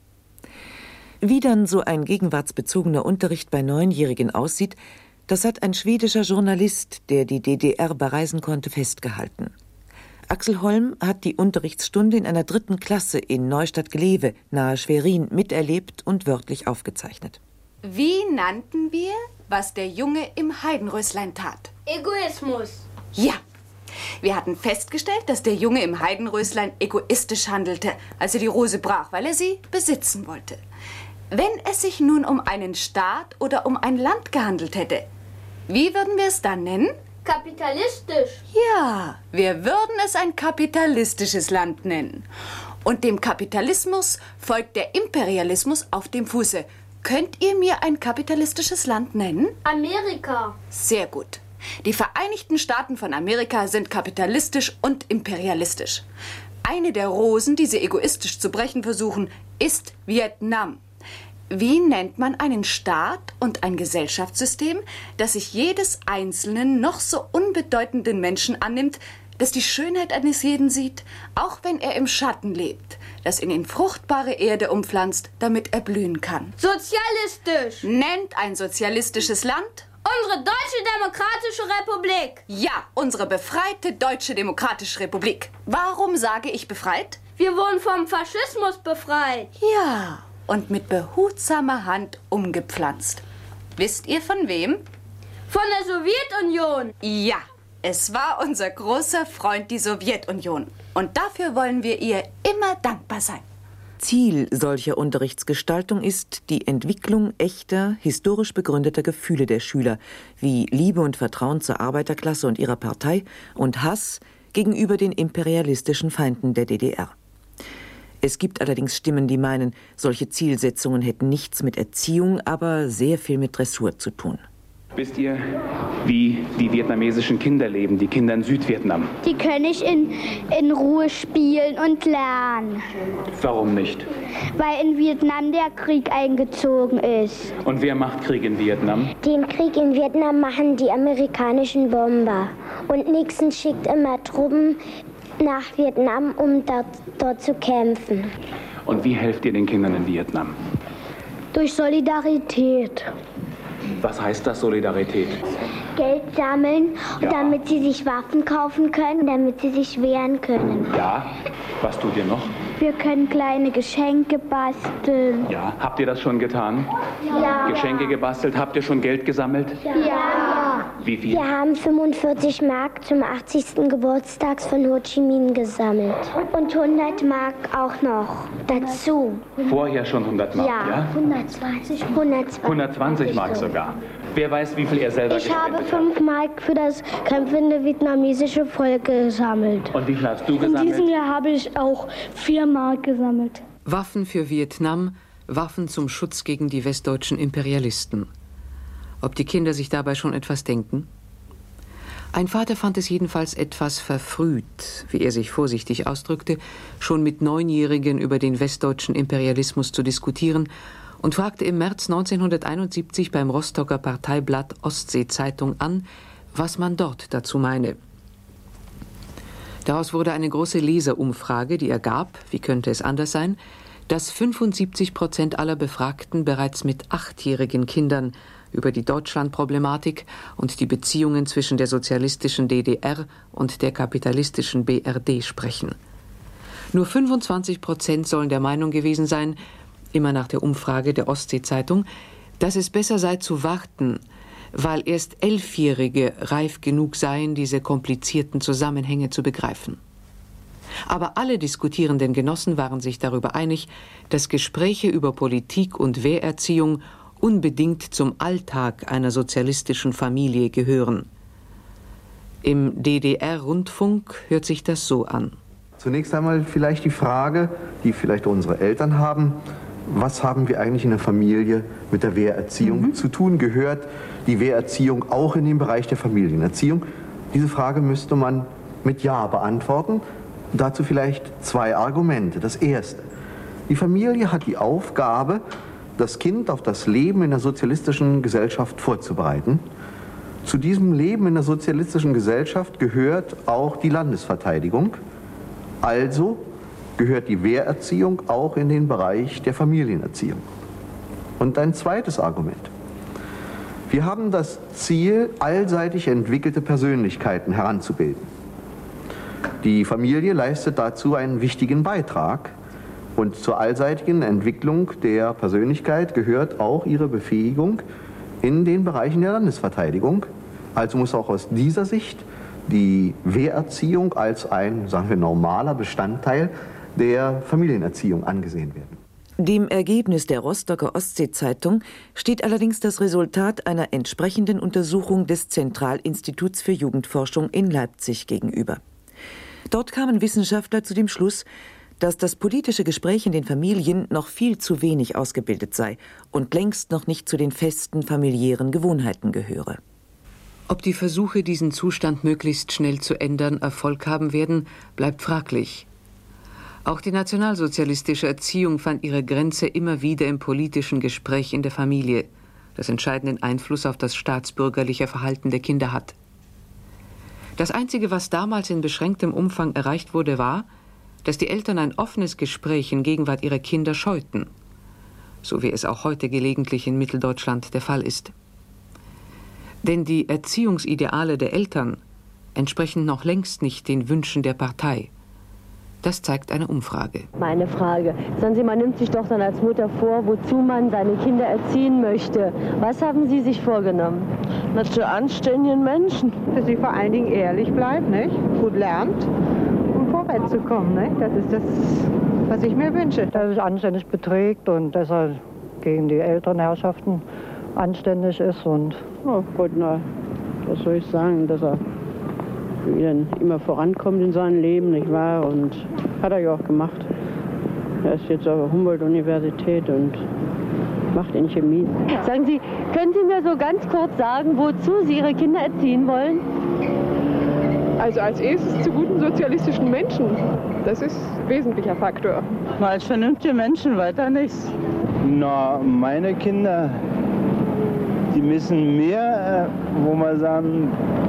Wie dann so ein gegenwartsbezogener Unterricht bei Neunjährigen aussieht, das hat ein schwedischer Journalist, der die D D R bereisen konnte, festgehalten. Axel Holm hat die Unterrichtsstunde in einer dritten Klasse in Neustadt-Glewe nahe Schwerin miterlebt und wörtlich aufgezeichnet. Wie nannten wir, was der Junge im Heidenröslein tat? Egoismus. Ja. Wir hatten festgestellt, dass der Junge im Heidenröslein egoistisch handelte, als er die Rose brach, weil er sie besitzen wollte. Wenn es sich nun um einen Staat oder um ein Land gehandelt hätte, wie würden wir es dann nennen? Kapitalistisch. Ja, wir würden es ein kapitalistisches Land nennen. Und dem Kapitalismus folgt der Imperialismus auf dem Fuße. Könnt ihr mir ein kapitalistisches Land nennen? Amerika. Sehr gut. Die Vereinigten Staaten von Amerika sind kapitalistisch und imperialistisch. Eine der Rosen, die sie egoistisch zu brechen versuchen, ist Vietnam. Wie nennt man einen Staat und ein Gesellschaftssystem, das sich jedes einzelnen, noch so unbedeutenden Menschen annimmt, das die Schönheit eines jeden sieht, auch wenn er im Schatten lebt, das ihn in fruchtbare Erde umpflanzt, damit er blühen kann? Sozialistisch. Nennt ein sozialistisches Land? Unsere Deutsche Demokratische Republik. Ja, unsere befreite Deutsche Demokratische Republik. Warum sage ich befreit? Wir wurden vom Faschismus befreit. Ja, und mit behutsamer Hand umgepflanzt. Wisst ihr von wem? Von der Sowjetunion. Ja, es war unser großer Freund, die Sowjetunion. Und dafür wollen wir ihr immer dankbar sein. Ziel solcher Unterrichtsgestaltung ist die Entwicklung echter, historisch begründeter Gefühle der Schüler, wie Liebe und Vertrauen zur Arbeiterklasse und ihrer Partei und Hass gegenüber den imperialistischen Feinden der D D R. Es gibt allerdings Stimmen, die meinen, solche Zielsetzungen hätten nichts mit Erziehung, aber sehr viel mit Dressur zu tun. Wisst ihr, wie die vietnamesischen Kinder leben, die Kinder in Südvietnam? Die können nicht in, in Ruhe spielen und lernen. Warum nicht? Weil in Vietnam der Krieg eingezogen ist. Und wer macht Krieg in Vietnam? Den Krieg in Vietnam machen die amerikanischen Bomber. Und Nixon schickt immer Truppen nach Vietnam, um dort, dort zu kämpfen. Und wie helft ihr den Kindern in Vietnam? Durch Solidarität. Was heißt das, Solidarität? Geld sammeln, Ja. damit sie sich Waffen kaufen können, damit sie sich wehren können. Ja. Was tut ihr noch? Wir können kleine Geschenke basteln. Ja. Habt ihr das schon getan? Ja. Geschenke gebastelt? Habt ihr schon Geld gesammelt? Ja. Wie viel? Wir haben fünfundvierzig Mark zum achtzigsten Geburtstag von Ho Chi Minh gesammelt. Und hundert Mark auch noch dazu. Vorher schon hundert Mark, ja? Ja, hundertzwanzig. hundertzwanzig. hundertzwanzig Mark sogar. Wer weiß, wie viel er selber Ich gespendet habe fünf Mark für das kämpfende vietnamesische Volk gesammelt. hat. Und wie viel hast du In diesem gesammelt? Jahr habe ich auch vier Mark gesammelt. Waffen für Vietnam, Waffen zum Schutz gegen die westdeutschen Imperialisten. Ob die Kinder sich dabei schon etwas denken? Ein Vater fand es jedenfalls etwas verfrüht, wie er sich vorsichtig ausdrückte, schon mit Neunjährigen über den westdeutschen Imperialismus zu diskutieren und fragte im März neunzehnhunderteinundsiebzig beim Rostocker Parteiblatt Ostsee-Zeitung an, was man dort dazu meine. Daraus wurde eine große Leserumfrage, die ergab, wie könnte es anders sein, dass fünfundsiebzig Prozent aller Befragten bereits mit achtjährigen Kindern über die Deutschlandproblematik und die Beziehungen zwischen der sozialistischen D D R und der kapitalistischen B R D sprechen. Nur fünfundzwanzig Prozent sollen der Meinung gewesen sein, immer nach der Umfrage der Ostsee-Zeitung, dass es besser sei zu warten, weil erst Elfjährige reif genug seien, diese komplizierten Zusammenhänge zu begreifen. Aber alle diskutierenden Genossen waren sich darüber einig, dass Gespräche über Politik und Wehrerziehung unbedingt zum Alltag einer sozialistischen Familie gehören. Im D D R-Rundfunk hört sich das so an. Zunächst einmal vielleicht die Frage, die vielleicht unsere Eltern haben: Was haben wir eigentlich in der Familie mit der Wehrerziehung mhm. zu tun? Gehört die Wehrerziehung auch in den Bereich der Familienerziehung? Diese Frage müsste man mit Ja beantworten. Dazu vielleicht zwei Argumente. Das erste: Die Familie hat die Aufgabe, das Kind auf das Leben in der sozialistischen Gesellschaft vorzubereiten. Zu diesem Leben in der sozialistischen Gesellschaft gehört auch die Landesverteidigung. Also gehört die Wehrerziehung auch in den Bereich der Familienerziehung. Und ein zweites Argument: Wir haben das Ziel, allseitig entwickelte Persönlichkeiten heranzubilden. Die Familie leistet dazu einen wichtigen Beitrag. Und zur allseitigen Entwicklung der Persönlichkeit gehört auch ihre Befähigung in den Bereichen der Landesverteidigung. Also muss auch aus dieser Sicht die Wehrerziehung als ein, sagen wir, normaler Bestandteil der Familienerziehung angesehen werden. Dem Ergebnis der Rostocker Ostsee-Zeitung steht allerdings das Resultat einer entsprechenden Untersuchung des Zentralinstituts für Jugendforschung in Leipzig gegenüber. Dort kamen Wissenschaftler zu dem Schluss, dass das politische Gespräch in den Familien noch viel zu wenig ausgebildet sei und längst noch nicht zu den festen familiären Gewohnheiten gehöre. Ob die Versuche, diesen Zustand möglichst schnell zu ändern, Erfolg haben werden, bleibt fraglich. Auch die nationalsozialistische Erziehung fand ihre Grenze immer wieder im politischen Gespräch in der Familie, das entscheidenden Einfluss auf das staatsbürgerliche Verhalten der Kinder hat. Das Einzige, was damals in beschränktem Umfang erreicht wurde, war, dass die Eltern ein offenes Gespräch in Gegenwart ihrer Kinder scheuten, so wie es auch heute gelegentlich in Mitteldeutschland der Fall ist. Denn die Erziehungsideale der Eltern entsprechen noch längst nicht den Wünschen der Partei. Das zeigt eine Umfrage. Meine Frage. Sagen Sie, man nimmt sich doch dann als Mutter vor, wozu man seine Kinder erziehen möchte. Was haben Sie sich vorgenommen? Na, zu anständigen Menschen. Dass sie vor allen Dingen ehrlich bleibt, nicht? Gut lernt, um vorwärts zu kommen. Nicht? Das ist das, was ich mir wünsche. Dass er sich anständig beträgt und dass er gegen die älteren Herrschaften anständig ist. Und oh Gott, na, was soll ich sagen, dass er dann immer vorankommt in seinem Leben, nicht wahr? Und hat er ja auch gemacht. Er ist jetzt auf der Humboldt-Universität und macht in Chemie. Sagen Sie, können Sie mir so ganz kurz sagen, wozu Sie Ihre Kinder erziehen wollen? Also als erstes zu guten sozialistischen Menschen. Das ist ein wesentlicher Faktor. Na, als vernünftige Menschen, weiter nichts. Na, meine Kinder, die müssen mehr, wo man sagen,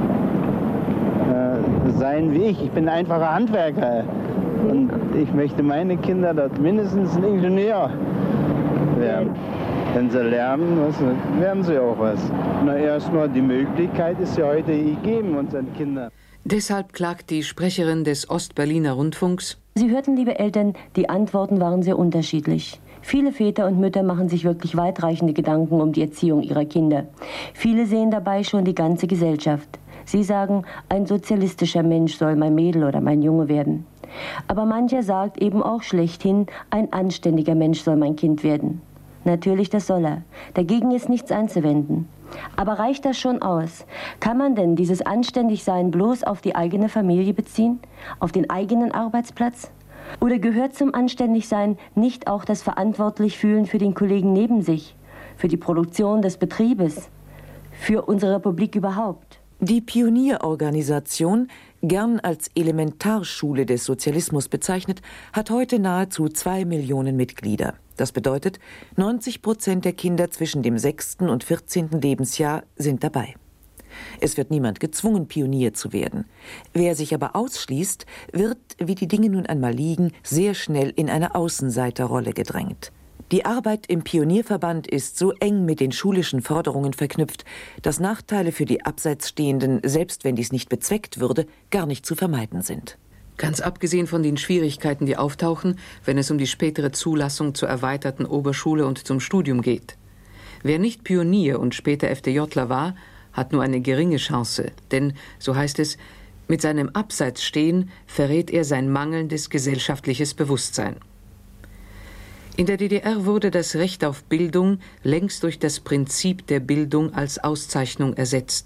sein wie ich. Ich bin ein einfacher Handwerker und ich möchte meine Kinder dort mindestens ein Ingenieur werden. Wenn sie lernen, was, werden sie auch was. Na, erstmal die Möglichkeit ist ja heute gegeben unseren Kindern. Deshalb klagt die Sprecherin des Ostberliner Rundfunks: Sie hörten, liebe Eltern, die Antworten waren sehr unterschiedlich. Viele Väter und Mütter machen sich wirklich weitreichende Gedanken um die Erziehung ihrer Kinder. Viele sehen dabei schon die ganze Gesellschaft. Sie sagen, ein sozialistischer Mensch soll mein Mädel oder mein Junge werden. Aber mancher sagt eben auch schlechthin, ein anständiger Mensch soll mein Kind werden. Natürlich, das soll er. Dagegen ist nichts einzuwenden. Aber reicht das schon aus? Kann man denn dieses Anständigsein bloß auf die eigene Familie beziehen? Auf den eigenen Arbeitsplatz? Oder gehört zum Anständigsein nicht auch das Verantwortlichfühlen für den Kollegen neben sich? Für die Produktion des Betriebes? Für unsere Republik überhaupt? Die Pionierorganisation, gern als Elementarschule des Sozialismus bezeichnet, hat heute nahezu zwei Millionen Mitglieder. Das bedeutet, neunzig Prozent der Kinder zwischen dem sechsten und vierzehnten Lebensjahr sind dabei. Es wird niemand gezwungen, Pionier zu werden. Wer sich aber ausschließt, wird, wie die Dinge nun einmal liegen, sehr schnell in eine Außenseiterrolle gedrängt. Die Arbeit im Pionierverband ist so eng mit den schulischen Forderungen verknüpft, dass Nachteile für die Abseitsstehenden, selbst wenn dies nicht bezweckt würde, gar nicht zu vermeiden sind. Ganz abgesehen von den Schwierigkeiten, die auftauchen, wenn es um die spätere Zulassung zur erweiterten Oberschule und zum Studium geht. Wer nicht Pionier und später FDJler war, hat nur eine geringe Chance, denn, so heißt es, mit seinem Abseitsstehen verrät er sein mangelndes gesellschaftliches Bewusstsein. In der D D R wurde das Recht auf Bildung längst durch das Prinzip der Bildung als Auszeichnung ersetzt,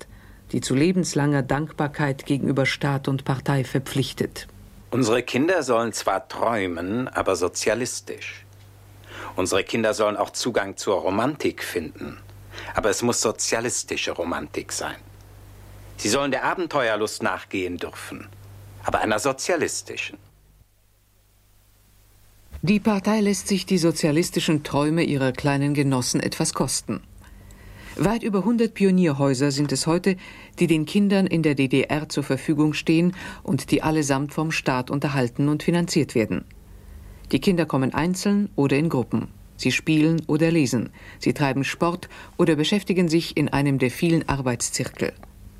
die zu lebenslanger Dankbarkeit gegenüber Staat und Partei verpflichtet. Unsere Kinder sollen zwar träumen, aber sozialistisch. Unsere Kinder sollen auch Zugang zur Romantik finden, aber es muss sozialistische Romantik sein. Sie sollen der Abenteuerlust nachgehen dürfen, aber einer sozialistischen. Die Partei lässt sich die sozialistischen Träume ihrer kleinen Genossen etwas kosten. Weit über hundert Pionierhäuser sind es heute, die den Kindern in der D D R zur Verfügung stehen und die allesamt vom Staat unterhalten und finanziert werden. Die Kinder kommen einzeln oder in Gruppen. Sie spielen oder lesen. Sie treiben Sport oder beschäftigen sich in einem der vielen Arbeitszirkel.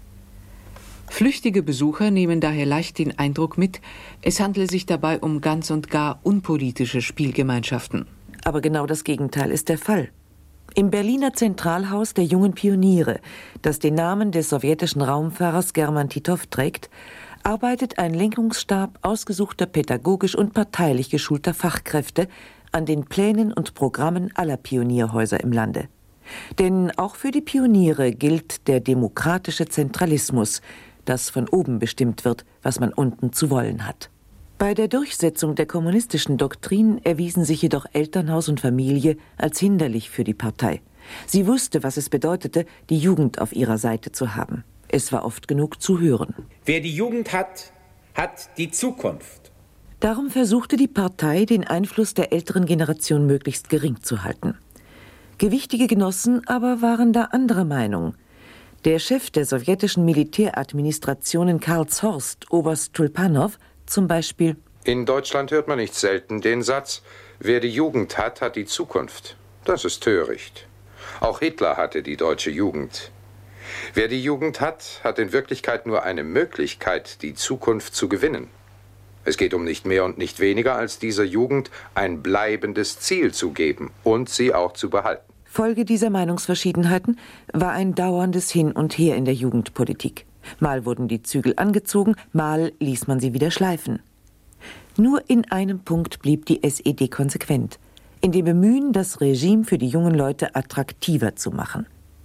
Flüchtige Besucher nehmen daher leicht den Eindruck mit, es handle sich dabei um ganz und gar unpolitische Spielgemeinschaften. Aber genau das Gegenteil ist der Fall. Im Berliner Zentralhaus der Jungen Pioniere, das den Namen des sowjetischen Raumfahrers German Titov trägt, arbeitet ein Lenkungsstab ausgesuchter pädagogisch und parteilich geschulter Fachkräfte an den Plänen und Programmen aller Pionierhäuser im Lande. Denn auch für die Pioniere gilt der demokratische Zentralismus, dass von oben bestimmt wird, was man unten zu wollen hat. Bei der Durchsetzung der kommunistischen Doktrin erwiesen sich jedoch Elternhaus und Familie als hinderlich für die Partei. Sie wusste, was es bedeutete, die Jugend auf ihrer Seite zu haben. Es war oft genug zu hören. Wer die Jugend hat, hat die Zukunft. Darum versuchte die Partei, den Einfluss der älteren Generation möglichst gering zu halten. Gewichtige Genossen aber waren da anderer Meinung. Der Chef der sowjetischen Militäradministration in Karlshorst, Oberst Tulpanow, zum Beispiel: In Deutschland hört man nicht selten den Satz, wer die Jugend hat, hat die Zukunft. Das ist töricht. Auch Hitler hatte die deutsche Jugend. Wer die Jugend hat, hat in Wirklichkeit nur eine Möglichkeit, die Zukunft zu gewinnen. Es geht um nicht mehr und nicht weniger, als dieser Jugend ein bleibendes Ziel zu geben und sie auch zu behalten. Folge dieser Meinungsverschiedenheiten war ein dauerndes Hin und Her in der Jugendpolitik. Mal wurden die Zügel angezogen, mal ließ man sie wieder schleifen. Nur in einem Punkt blieb die S E D konsequent: in dem Bemühen, das Regime für die jungen Leute attraktiver zu machen.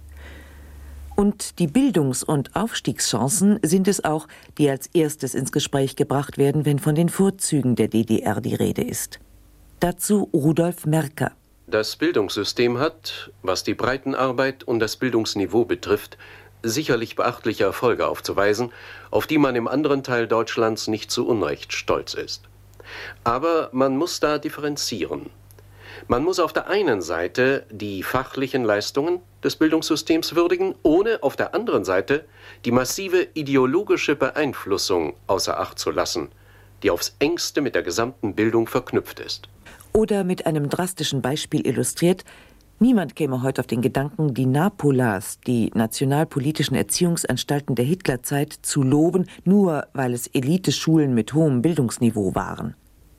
Und die Bildungs- und Aufstiegschancen sind es auch, die als erstes ins Gespräch gebracht werden, wenn von den Vorzügen der D D R die Rede ist. Dazu Rudolf Merker. Das Bildungssystem hat, was die Breitenarbeit und das Bildungsniveau betrifft, sicherlich beachtliche Erfolge aufzuweisen, auf die man im anderen Teil Deutschlands nicht zu Unrecht stolz ist. Aber man muss da differenzieren. Man muss auf der einen Seite die fachlichen Leistungen des Bildungssystems würdigen, ohne auf der anderen Seite die massive ideologische Beeinflussung außer Acht zu lassen, die aufs engste mit der gesamten Bildung verknüpft ist. Oder mit einem drastischen Beispiel illustriert: Niemand käme heute auf den Gedanken, die NAPOLAs, die nationalpolitischen Erziehungsanstalten der Hitlerzeit, zu loben, nur weil es Eliteschulen mit hohem Bildungsniveau waren.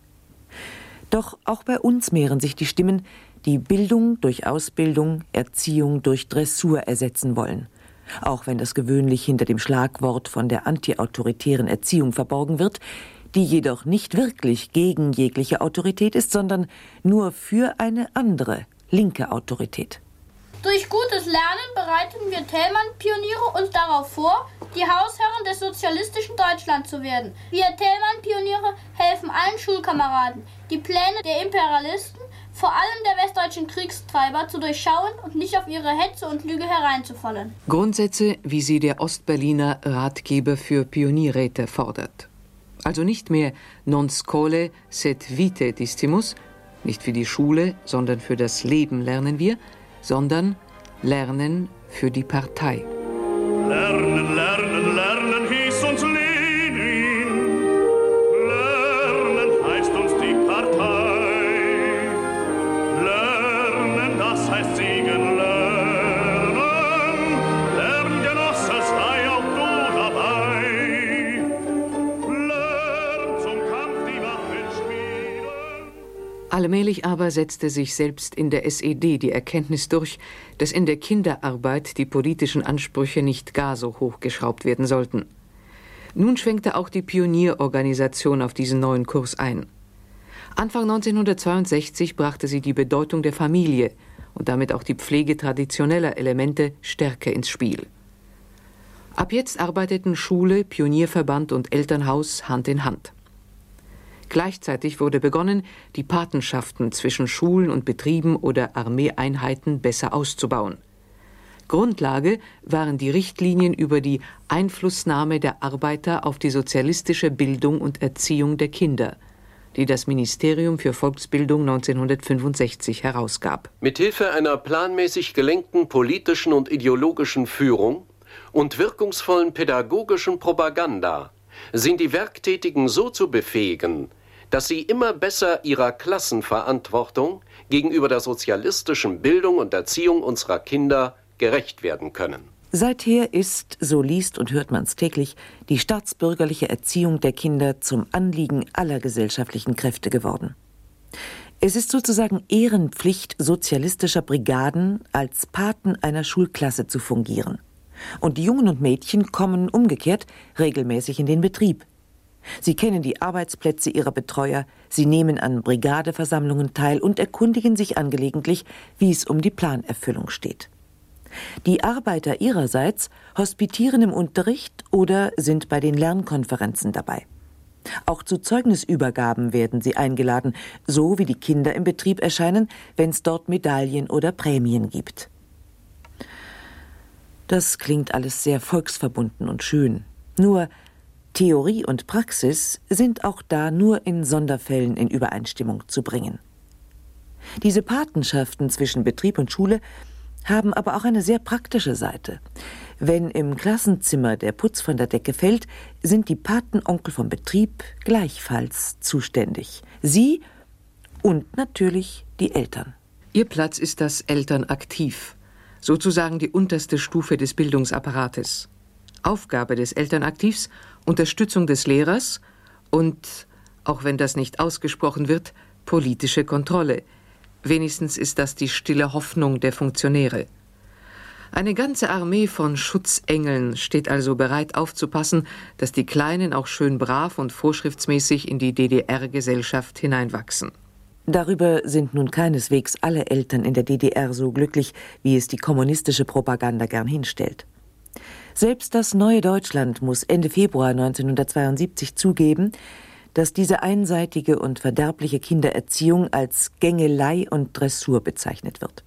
Doch auch bei uns mehren sich die Stimmen, die Bildung durch Ausbildung, Erziehung durch Dressur ersetzen wollen. Auch wenn das gewöhnlich hinter dem Schlagwort von der antiautoritären Erziehung verborgen wird, die jedoch nicht wirklich gegen jegliche Autorität ist, sondern nur für eine andere, linke Autorität. Durch gutes Lernen bereiten wir Thälmann-Pioniere uns darauf vor, die Hausherren des sozialistischen Deutschland zu werden. Wir Thälmann-Pioniere helfen allen Schulkameraden, die Pläne der Imperialisten, vor allem der westdeutschen Kriegstreiber, zu durchschauen und nicht auf ihre Hetze und Lüge hereinzufallen. Grundsätze, wie sie der Ostberliner Ratgeber für Pionierräte fordert. Also nicht mehr non scholae sed vitae distimus, nicht für die Schule, sondern für das Leben lernen wir, sondern lernen für die Partei. Lernen, lernen, lernen hieß uns Lenin. Lernen heißt uns die Partei. Lernen, das heißt siegen lernen. Lern, Genosse, sei auch du dabei. Lern zum Kampf die Waffen schmieden. Allmählich aber setzte sich selbst in der S E D die Erkenntnis durch, dass in der Kinderarbeit die politischen Ansprüche nicht gar so hochgeschraubt werden sollten. Nun schwenkte auch die Pionierorganisation auf diesen neuen Kurs ein. Anfang neunzehnhundertzweiundsechzig brachte sie die Bedeutung der Familie und damit auch die Pflege traditioneller Elemente stärker ins Spiel. Ab jetzt arbeiteten Schule, Pionierverband und Elternhaus Hand in Hand. Gleichzeitig wurde begonnen, die Patenschaften zwischen Schulen und Betrieben oder Armeeeinheiten besser auszubauen. Grundlage waren die Richtlinien über die Einflussnahme der Arbeiter auf die sozialistische Bildung und Erziehung der Kinder, die das Ministerium für Volksbildung neunzehnhundertfünfundsechzig herausgab. Mithilfe einer planmäßig gelenkten politischen und ideologischen Führung und wirkungsvollen pädagogischen Propaganda sind die Werktätigen so zu befähigen, dass sie immer besser ihrer Klassenverantwortung gegenüber der sozialistischen Bildung und Erziehung unserer Kinder gerecht werden können. Seither ist, so liest und hört man es täglich, die staatsbürgerliche Erziehung der Kinder zum Anliegen aller gesellschaftlichen Kräfte geworden. Es ist sozusagen Ehrenpflicht sozialistischer Brigaden, als Paten einer Schulklasse zu fungieren. Und die Jungen und Mädchen kommen umgekehrt regelmäßig in den Betrieb. Sie kennen die Arbeitsplätze ihrer Betreuer, sie nehmen an Brigadeversammlungen teil und erkundigen sich angelegentlich, wie es um die Planerfüllung steht. Die Arbeiter ihrerseits hospitieren im Unterricht oder sind bei den Lernkonferenzen dabei. Auch zu Zeugnisübergaben werden sie eingeladen, so wie die Kinder im Betrieb erscheinen, wenn es dort Medaillen oder Prämien gibt. Das klingt alles sehr volksverbunden und schön. Nur Theorie und Praxis sind auch da nur in Sonderfällen in Übereinstimmung zu bringen. Diese Patenschaften zwischen Betrieb und Schule haben aber auch eine sehr praktische Seite. Wenn im Klassenzimmer der Putz von der Decke fällt, sind die Patenonkel vom Betrieb gleichfalls zuständig. Sie und natürlich die Eltern. Ihr Platz ist das Elternaktiv, sozusagen die unterste Stufe des Bildungsapparates. Aufgabe des Elternaktivs, Unterstützung des Lehrers und, auch wenn das nicht ausgesprochen wird, politische Kontrolle. Wenigstens ist das die stille Hoffnung der Funktionäre. Eine ganze Armee von Schutzengeln steht also bereit aufzupassen, dass die Kleinen auch schön brav und vorschriftsmäßig in die D D R-Gesellschaft hineinwachsen. Darüber sind nun keineswegs alle Eltern in der D D R so glücklich, wie es die kommunistische Propaganda gern hinstellt. Selbst das neue Deutschland muss Ende Februar neunzehnhundertzweiundsiebzig zugeben, dass diese einseitige und verderbliche Kindererziehung als Gängelei und Dressur bezeichnet wird.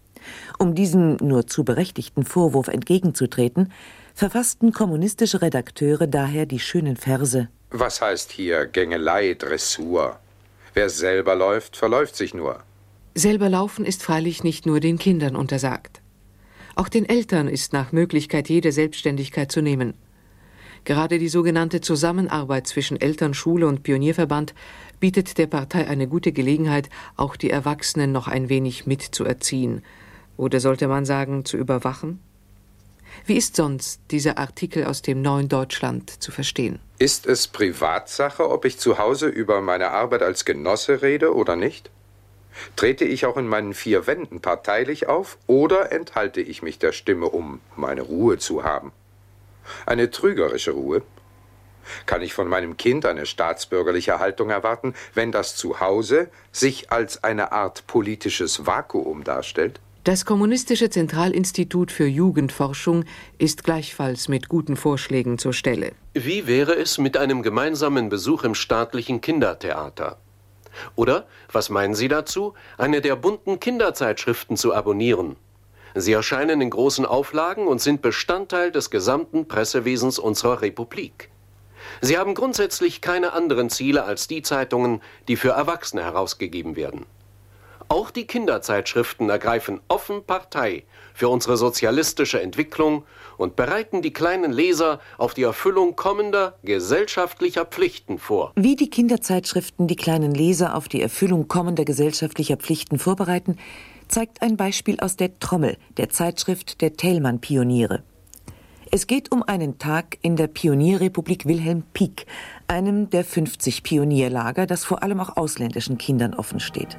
Um diesem nur zu berechtigten Vorwurf entgegenzutreten, verfassten kommunistische Redakteure daher die schönen Verse: Was heißt hier Gängelei, Dressur? Wer selber läuft, verläuft sich nur. Selber laufen ist freilich nicht nur den Kindern untersagt. Auch den Eltern ist nach Möglichkeit jede Selbstständigkeit zu nehmen. Gerade die sogenannte Zusammenarbeit zwischen Eltern, Schule und Pionierverband bietet der Partei eine gute Gelegenheit, auch die Erwachsenen noch ein wenig mitzuerziehen. Oder sollte man sagen, zu überwachen? Wie ist sonst dieser Artikel aus dem Neuen Deutschland zu verstehen? Ist es Privatsache, ob ich zu Hause über meine Arbeit als Genosse rede oder nicht? Trete ich auch in meinen vier Wänden parteilich auf oder enthalte ich mich der Stimme, um meine Ruhe zu haben? Eine trügerische Ruhe? Kann ich von meinem Kind eine staatsbürgerliche Haltung erwarten, wenn das Zuhause sich als eine Art politisches Vakuum darstellt? Das Kommunistische Zentralinstitut für Jugendforschung ist gleichfalls mit guten Vorschlägen zur Stelle. Wie wäre es mit einem gemeinsamen Besuch im staatlichen Kindertheater? Oder, was meinen Sie dazu, eine der bunten Kinderzeitschriften zu abonnieren? Sie erscheinen in großen Auflagen und sind Bestandteil des gesamten Pressewesens unserer Republik. Sie haben grundsätzlich keine anderen Ziele als die Zeitungen, die für Erwachsene herausgegeben werden. Auch die Kinderzeitschriften ergreifen offen Partei für unsere sozialistische Entwicklung und bereiten die kleinen Leser auf die Erfüllung kommender gesellschaftlicher Pflichten vor. Wie die Kinderzeitschriften die kleinen Leser auf die Erfüllung kommender gesellschaftlicher Pflichten vorbereiten, zeigt ein Beispiel aus der Trommel, der Zeitschrift der Thälmann-Pioniere. Es geht um einen Tag in der Pionierrepublik Wilhelm Pieck, einem der fünfzig Pionierlager, das vor allem auch ausländischen Kindern offen steht.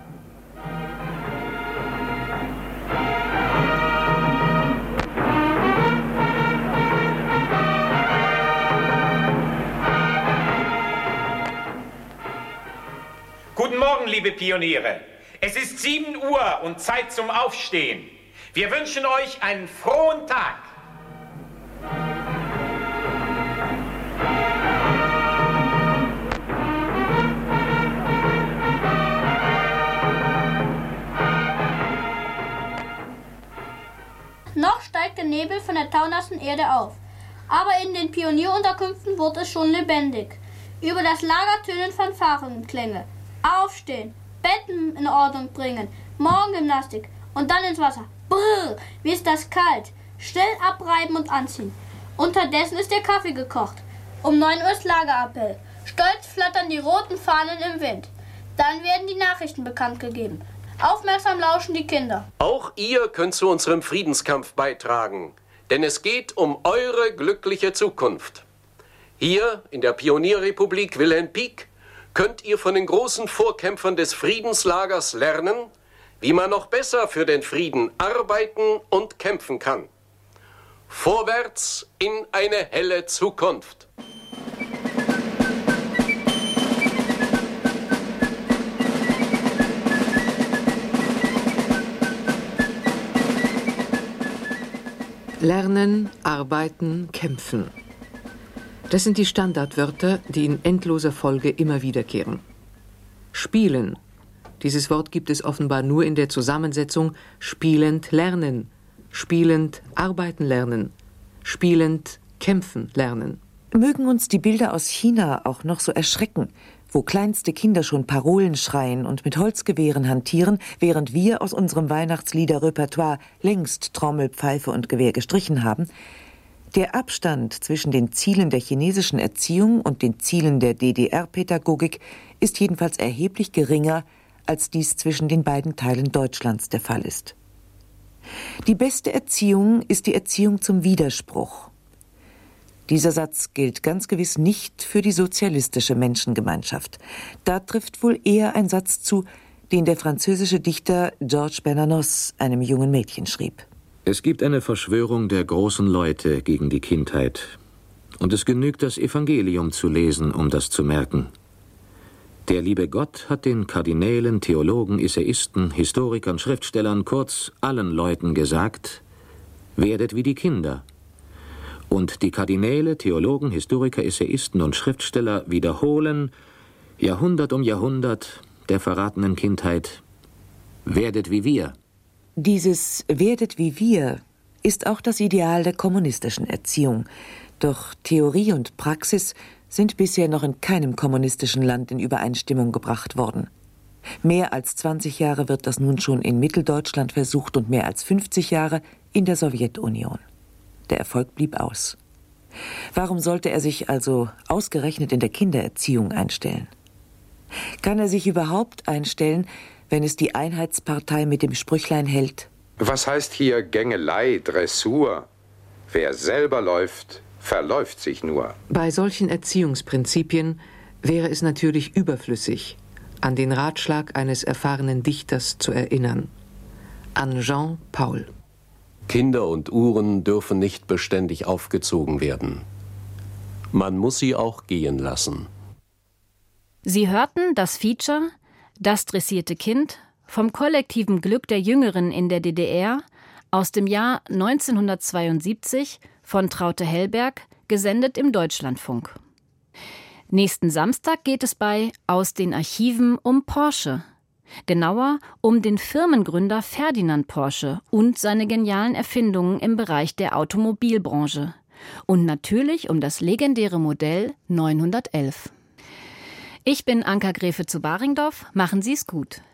Guten Morgen, liebe Pioniere. Es ist sieben Uhr und Zeit zum Aufstehen. Wir wünschen euch einen frohen Tag. steigt der Nebel von der taunassen Erde auf. Aber in den Pionierunterkünften wird es schon lebendig. Über das Lager tönen Fanfarenklänge. Aufstehen, Betten in Ordnung bringen, Morgengymnastik und dann ins Wasser. Brrr, wie ist das kalt. Schnell abreiben und anziehen. Unterdessen ist der Kaffee gekocht. Um neun Uhr ist Lagerappell. Stolz flattern die roten Fahnen im Wind. Dann werden die Nachrichten bekannt gegeben. Aufmerksam lauschen die Kinder. Auch ihr könnt zu unserem Friedenskampf beitragen, denn es geht um eure glückliche Zukunft. Hier in der Pionierrepublik Wilhelm Pieck könnt ihr von den großen Vorkämpfern des Friedenslagers lernen, wie man noch besser für den Frieden arbeiten und kämpfen kann. Vorwärts in eine helle Zukunft. Lernen, arbeiten, kämpfen. Das sind die Standardwörter, die in endloser Folge immer wiederkehren. Spielen. Dieses Wort gibt es offenbar nur in der Zusammensetzung spielend lernen, spielend arbeiten lernen, spielend kämpfen lernen. Mögen uns die Bilder aus China auch noch so erschrecken, wo kleinste Kinder schon Parolen schreien und mit Holzgewehren hantieren, während wir aus unserem Weihnachtsliederrepertoire längst Trommel, Pfeife und Gewehr gestrichen haben. Der Abstand zwischen den Zielen der chinesischen Erziehung und den Zielen der D D R-Pädagogik ist jedenfalls erheblich geringer, als dies zwischen den beiden Teilen Deutschlands der Fall ist. Die beste Erziehung ist die Erziehung zum Widerspruch. Dieser Satz gilt ganz gewiss nicht für die sozialistische Menschengemeinschaft. Da trifft wohl eher ein Satz zu, den der französische Dichter Georges Bernanos einem jungen Mädchen schrieb. Es gibt eine Verschwörung der großen Leute gegen die Kindheit. Und es genügt, das Evangelium zu lesen, um das zu merken. Der liebe Gott hat den Kardinälen, Theologen, Essayisten, Historikern, Schriftstellern, kurz allen Leuten gesagt, werdet wie die Kinder. Und die Kardinäle, Theologen, Historiker, Essayisten und Schriftsteller wiederholen, Jahrhundert um Jahrhundert der verratenen Kindheit, werdet wie wir. Dieses »Werdet wie wir« ist auch das Ideal der kommunistischen Erziehung. Doch Theorie und Praxis sind bisher noch in keinem kommunistischen Land in Übereinstimmung gebracht worden. Mehr als zwanzig Jahre wird das nun schon in Mitteldeutschland versucht und mehr als fünfzig Jahre in der Sowjetunion. Der Erfolg blieb aus. Warum sollte er sich also ausgerechnet in der Kindererziehung einstellen? Kann er sich überhaupt einstellen, wenn es die Einheitspartei mit dem Sprüchlein hält? Was heißt hier Gängelei, Dressur? Wer selber läuft, verläuft sich nur. Bei solchen Erziehungsprinzipien wäre es natürlich überflüssig, an den Ratschlag eines erfahrenen Dichters zu erinnern. An Jean Paul. Kinder und Uhren dürfen nicht beständig aufgezogen werden. Man muss sie auch gehen lassen. Sie hörten das Feature »Das dressierte Kind« vom kollektiven Glück der Jüngeren in der D D R aus dem Jahr neunzehnhundertzweiundsiebzig von Traute Hellberg, gesendet im Deutschlandfunk. Nächsten Samstag geht es bei »Aus den Archiven« um Porsche. Genauer um den Firmengründer Ferdinand Porsche und seine genialen Erfindungen im Bereich der Automobilbranche. Und natürlich um das legendäre Modell neunhundertelf. Ich bin Anka Gräfe zu Baringdorf. Machen Sie es gut.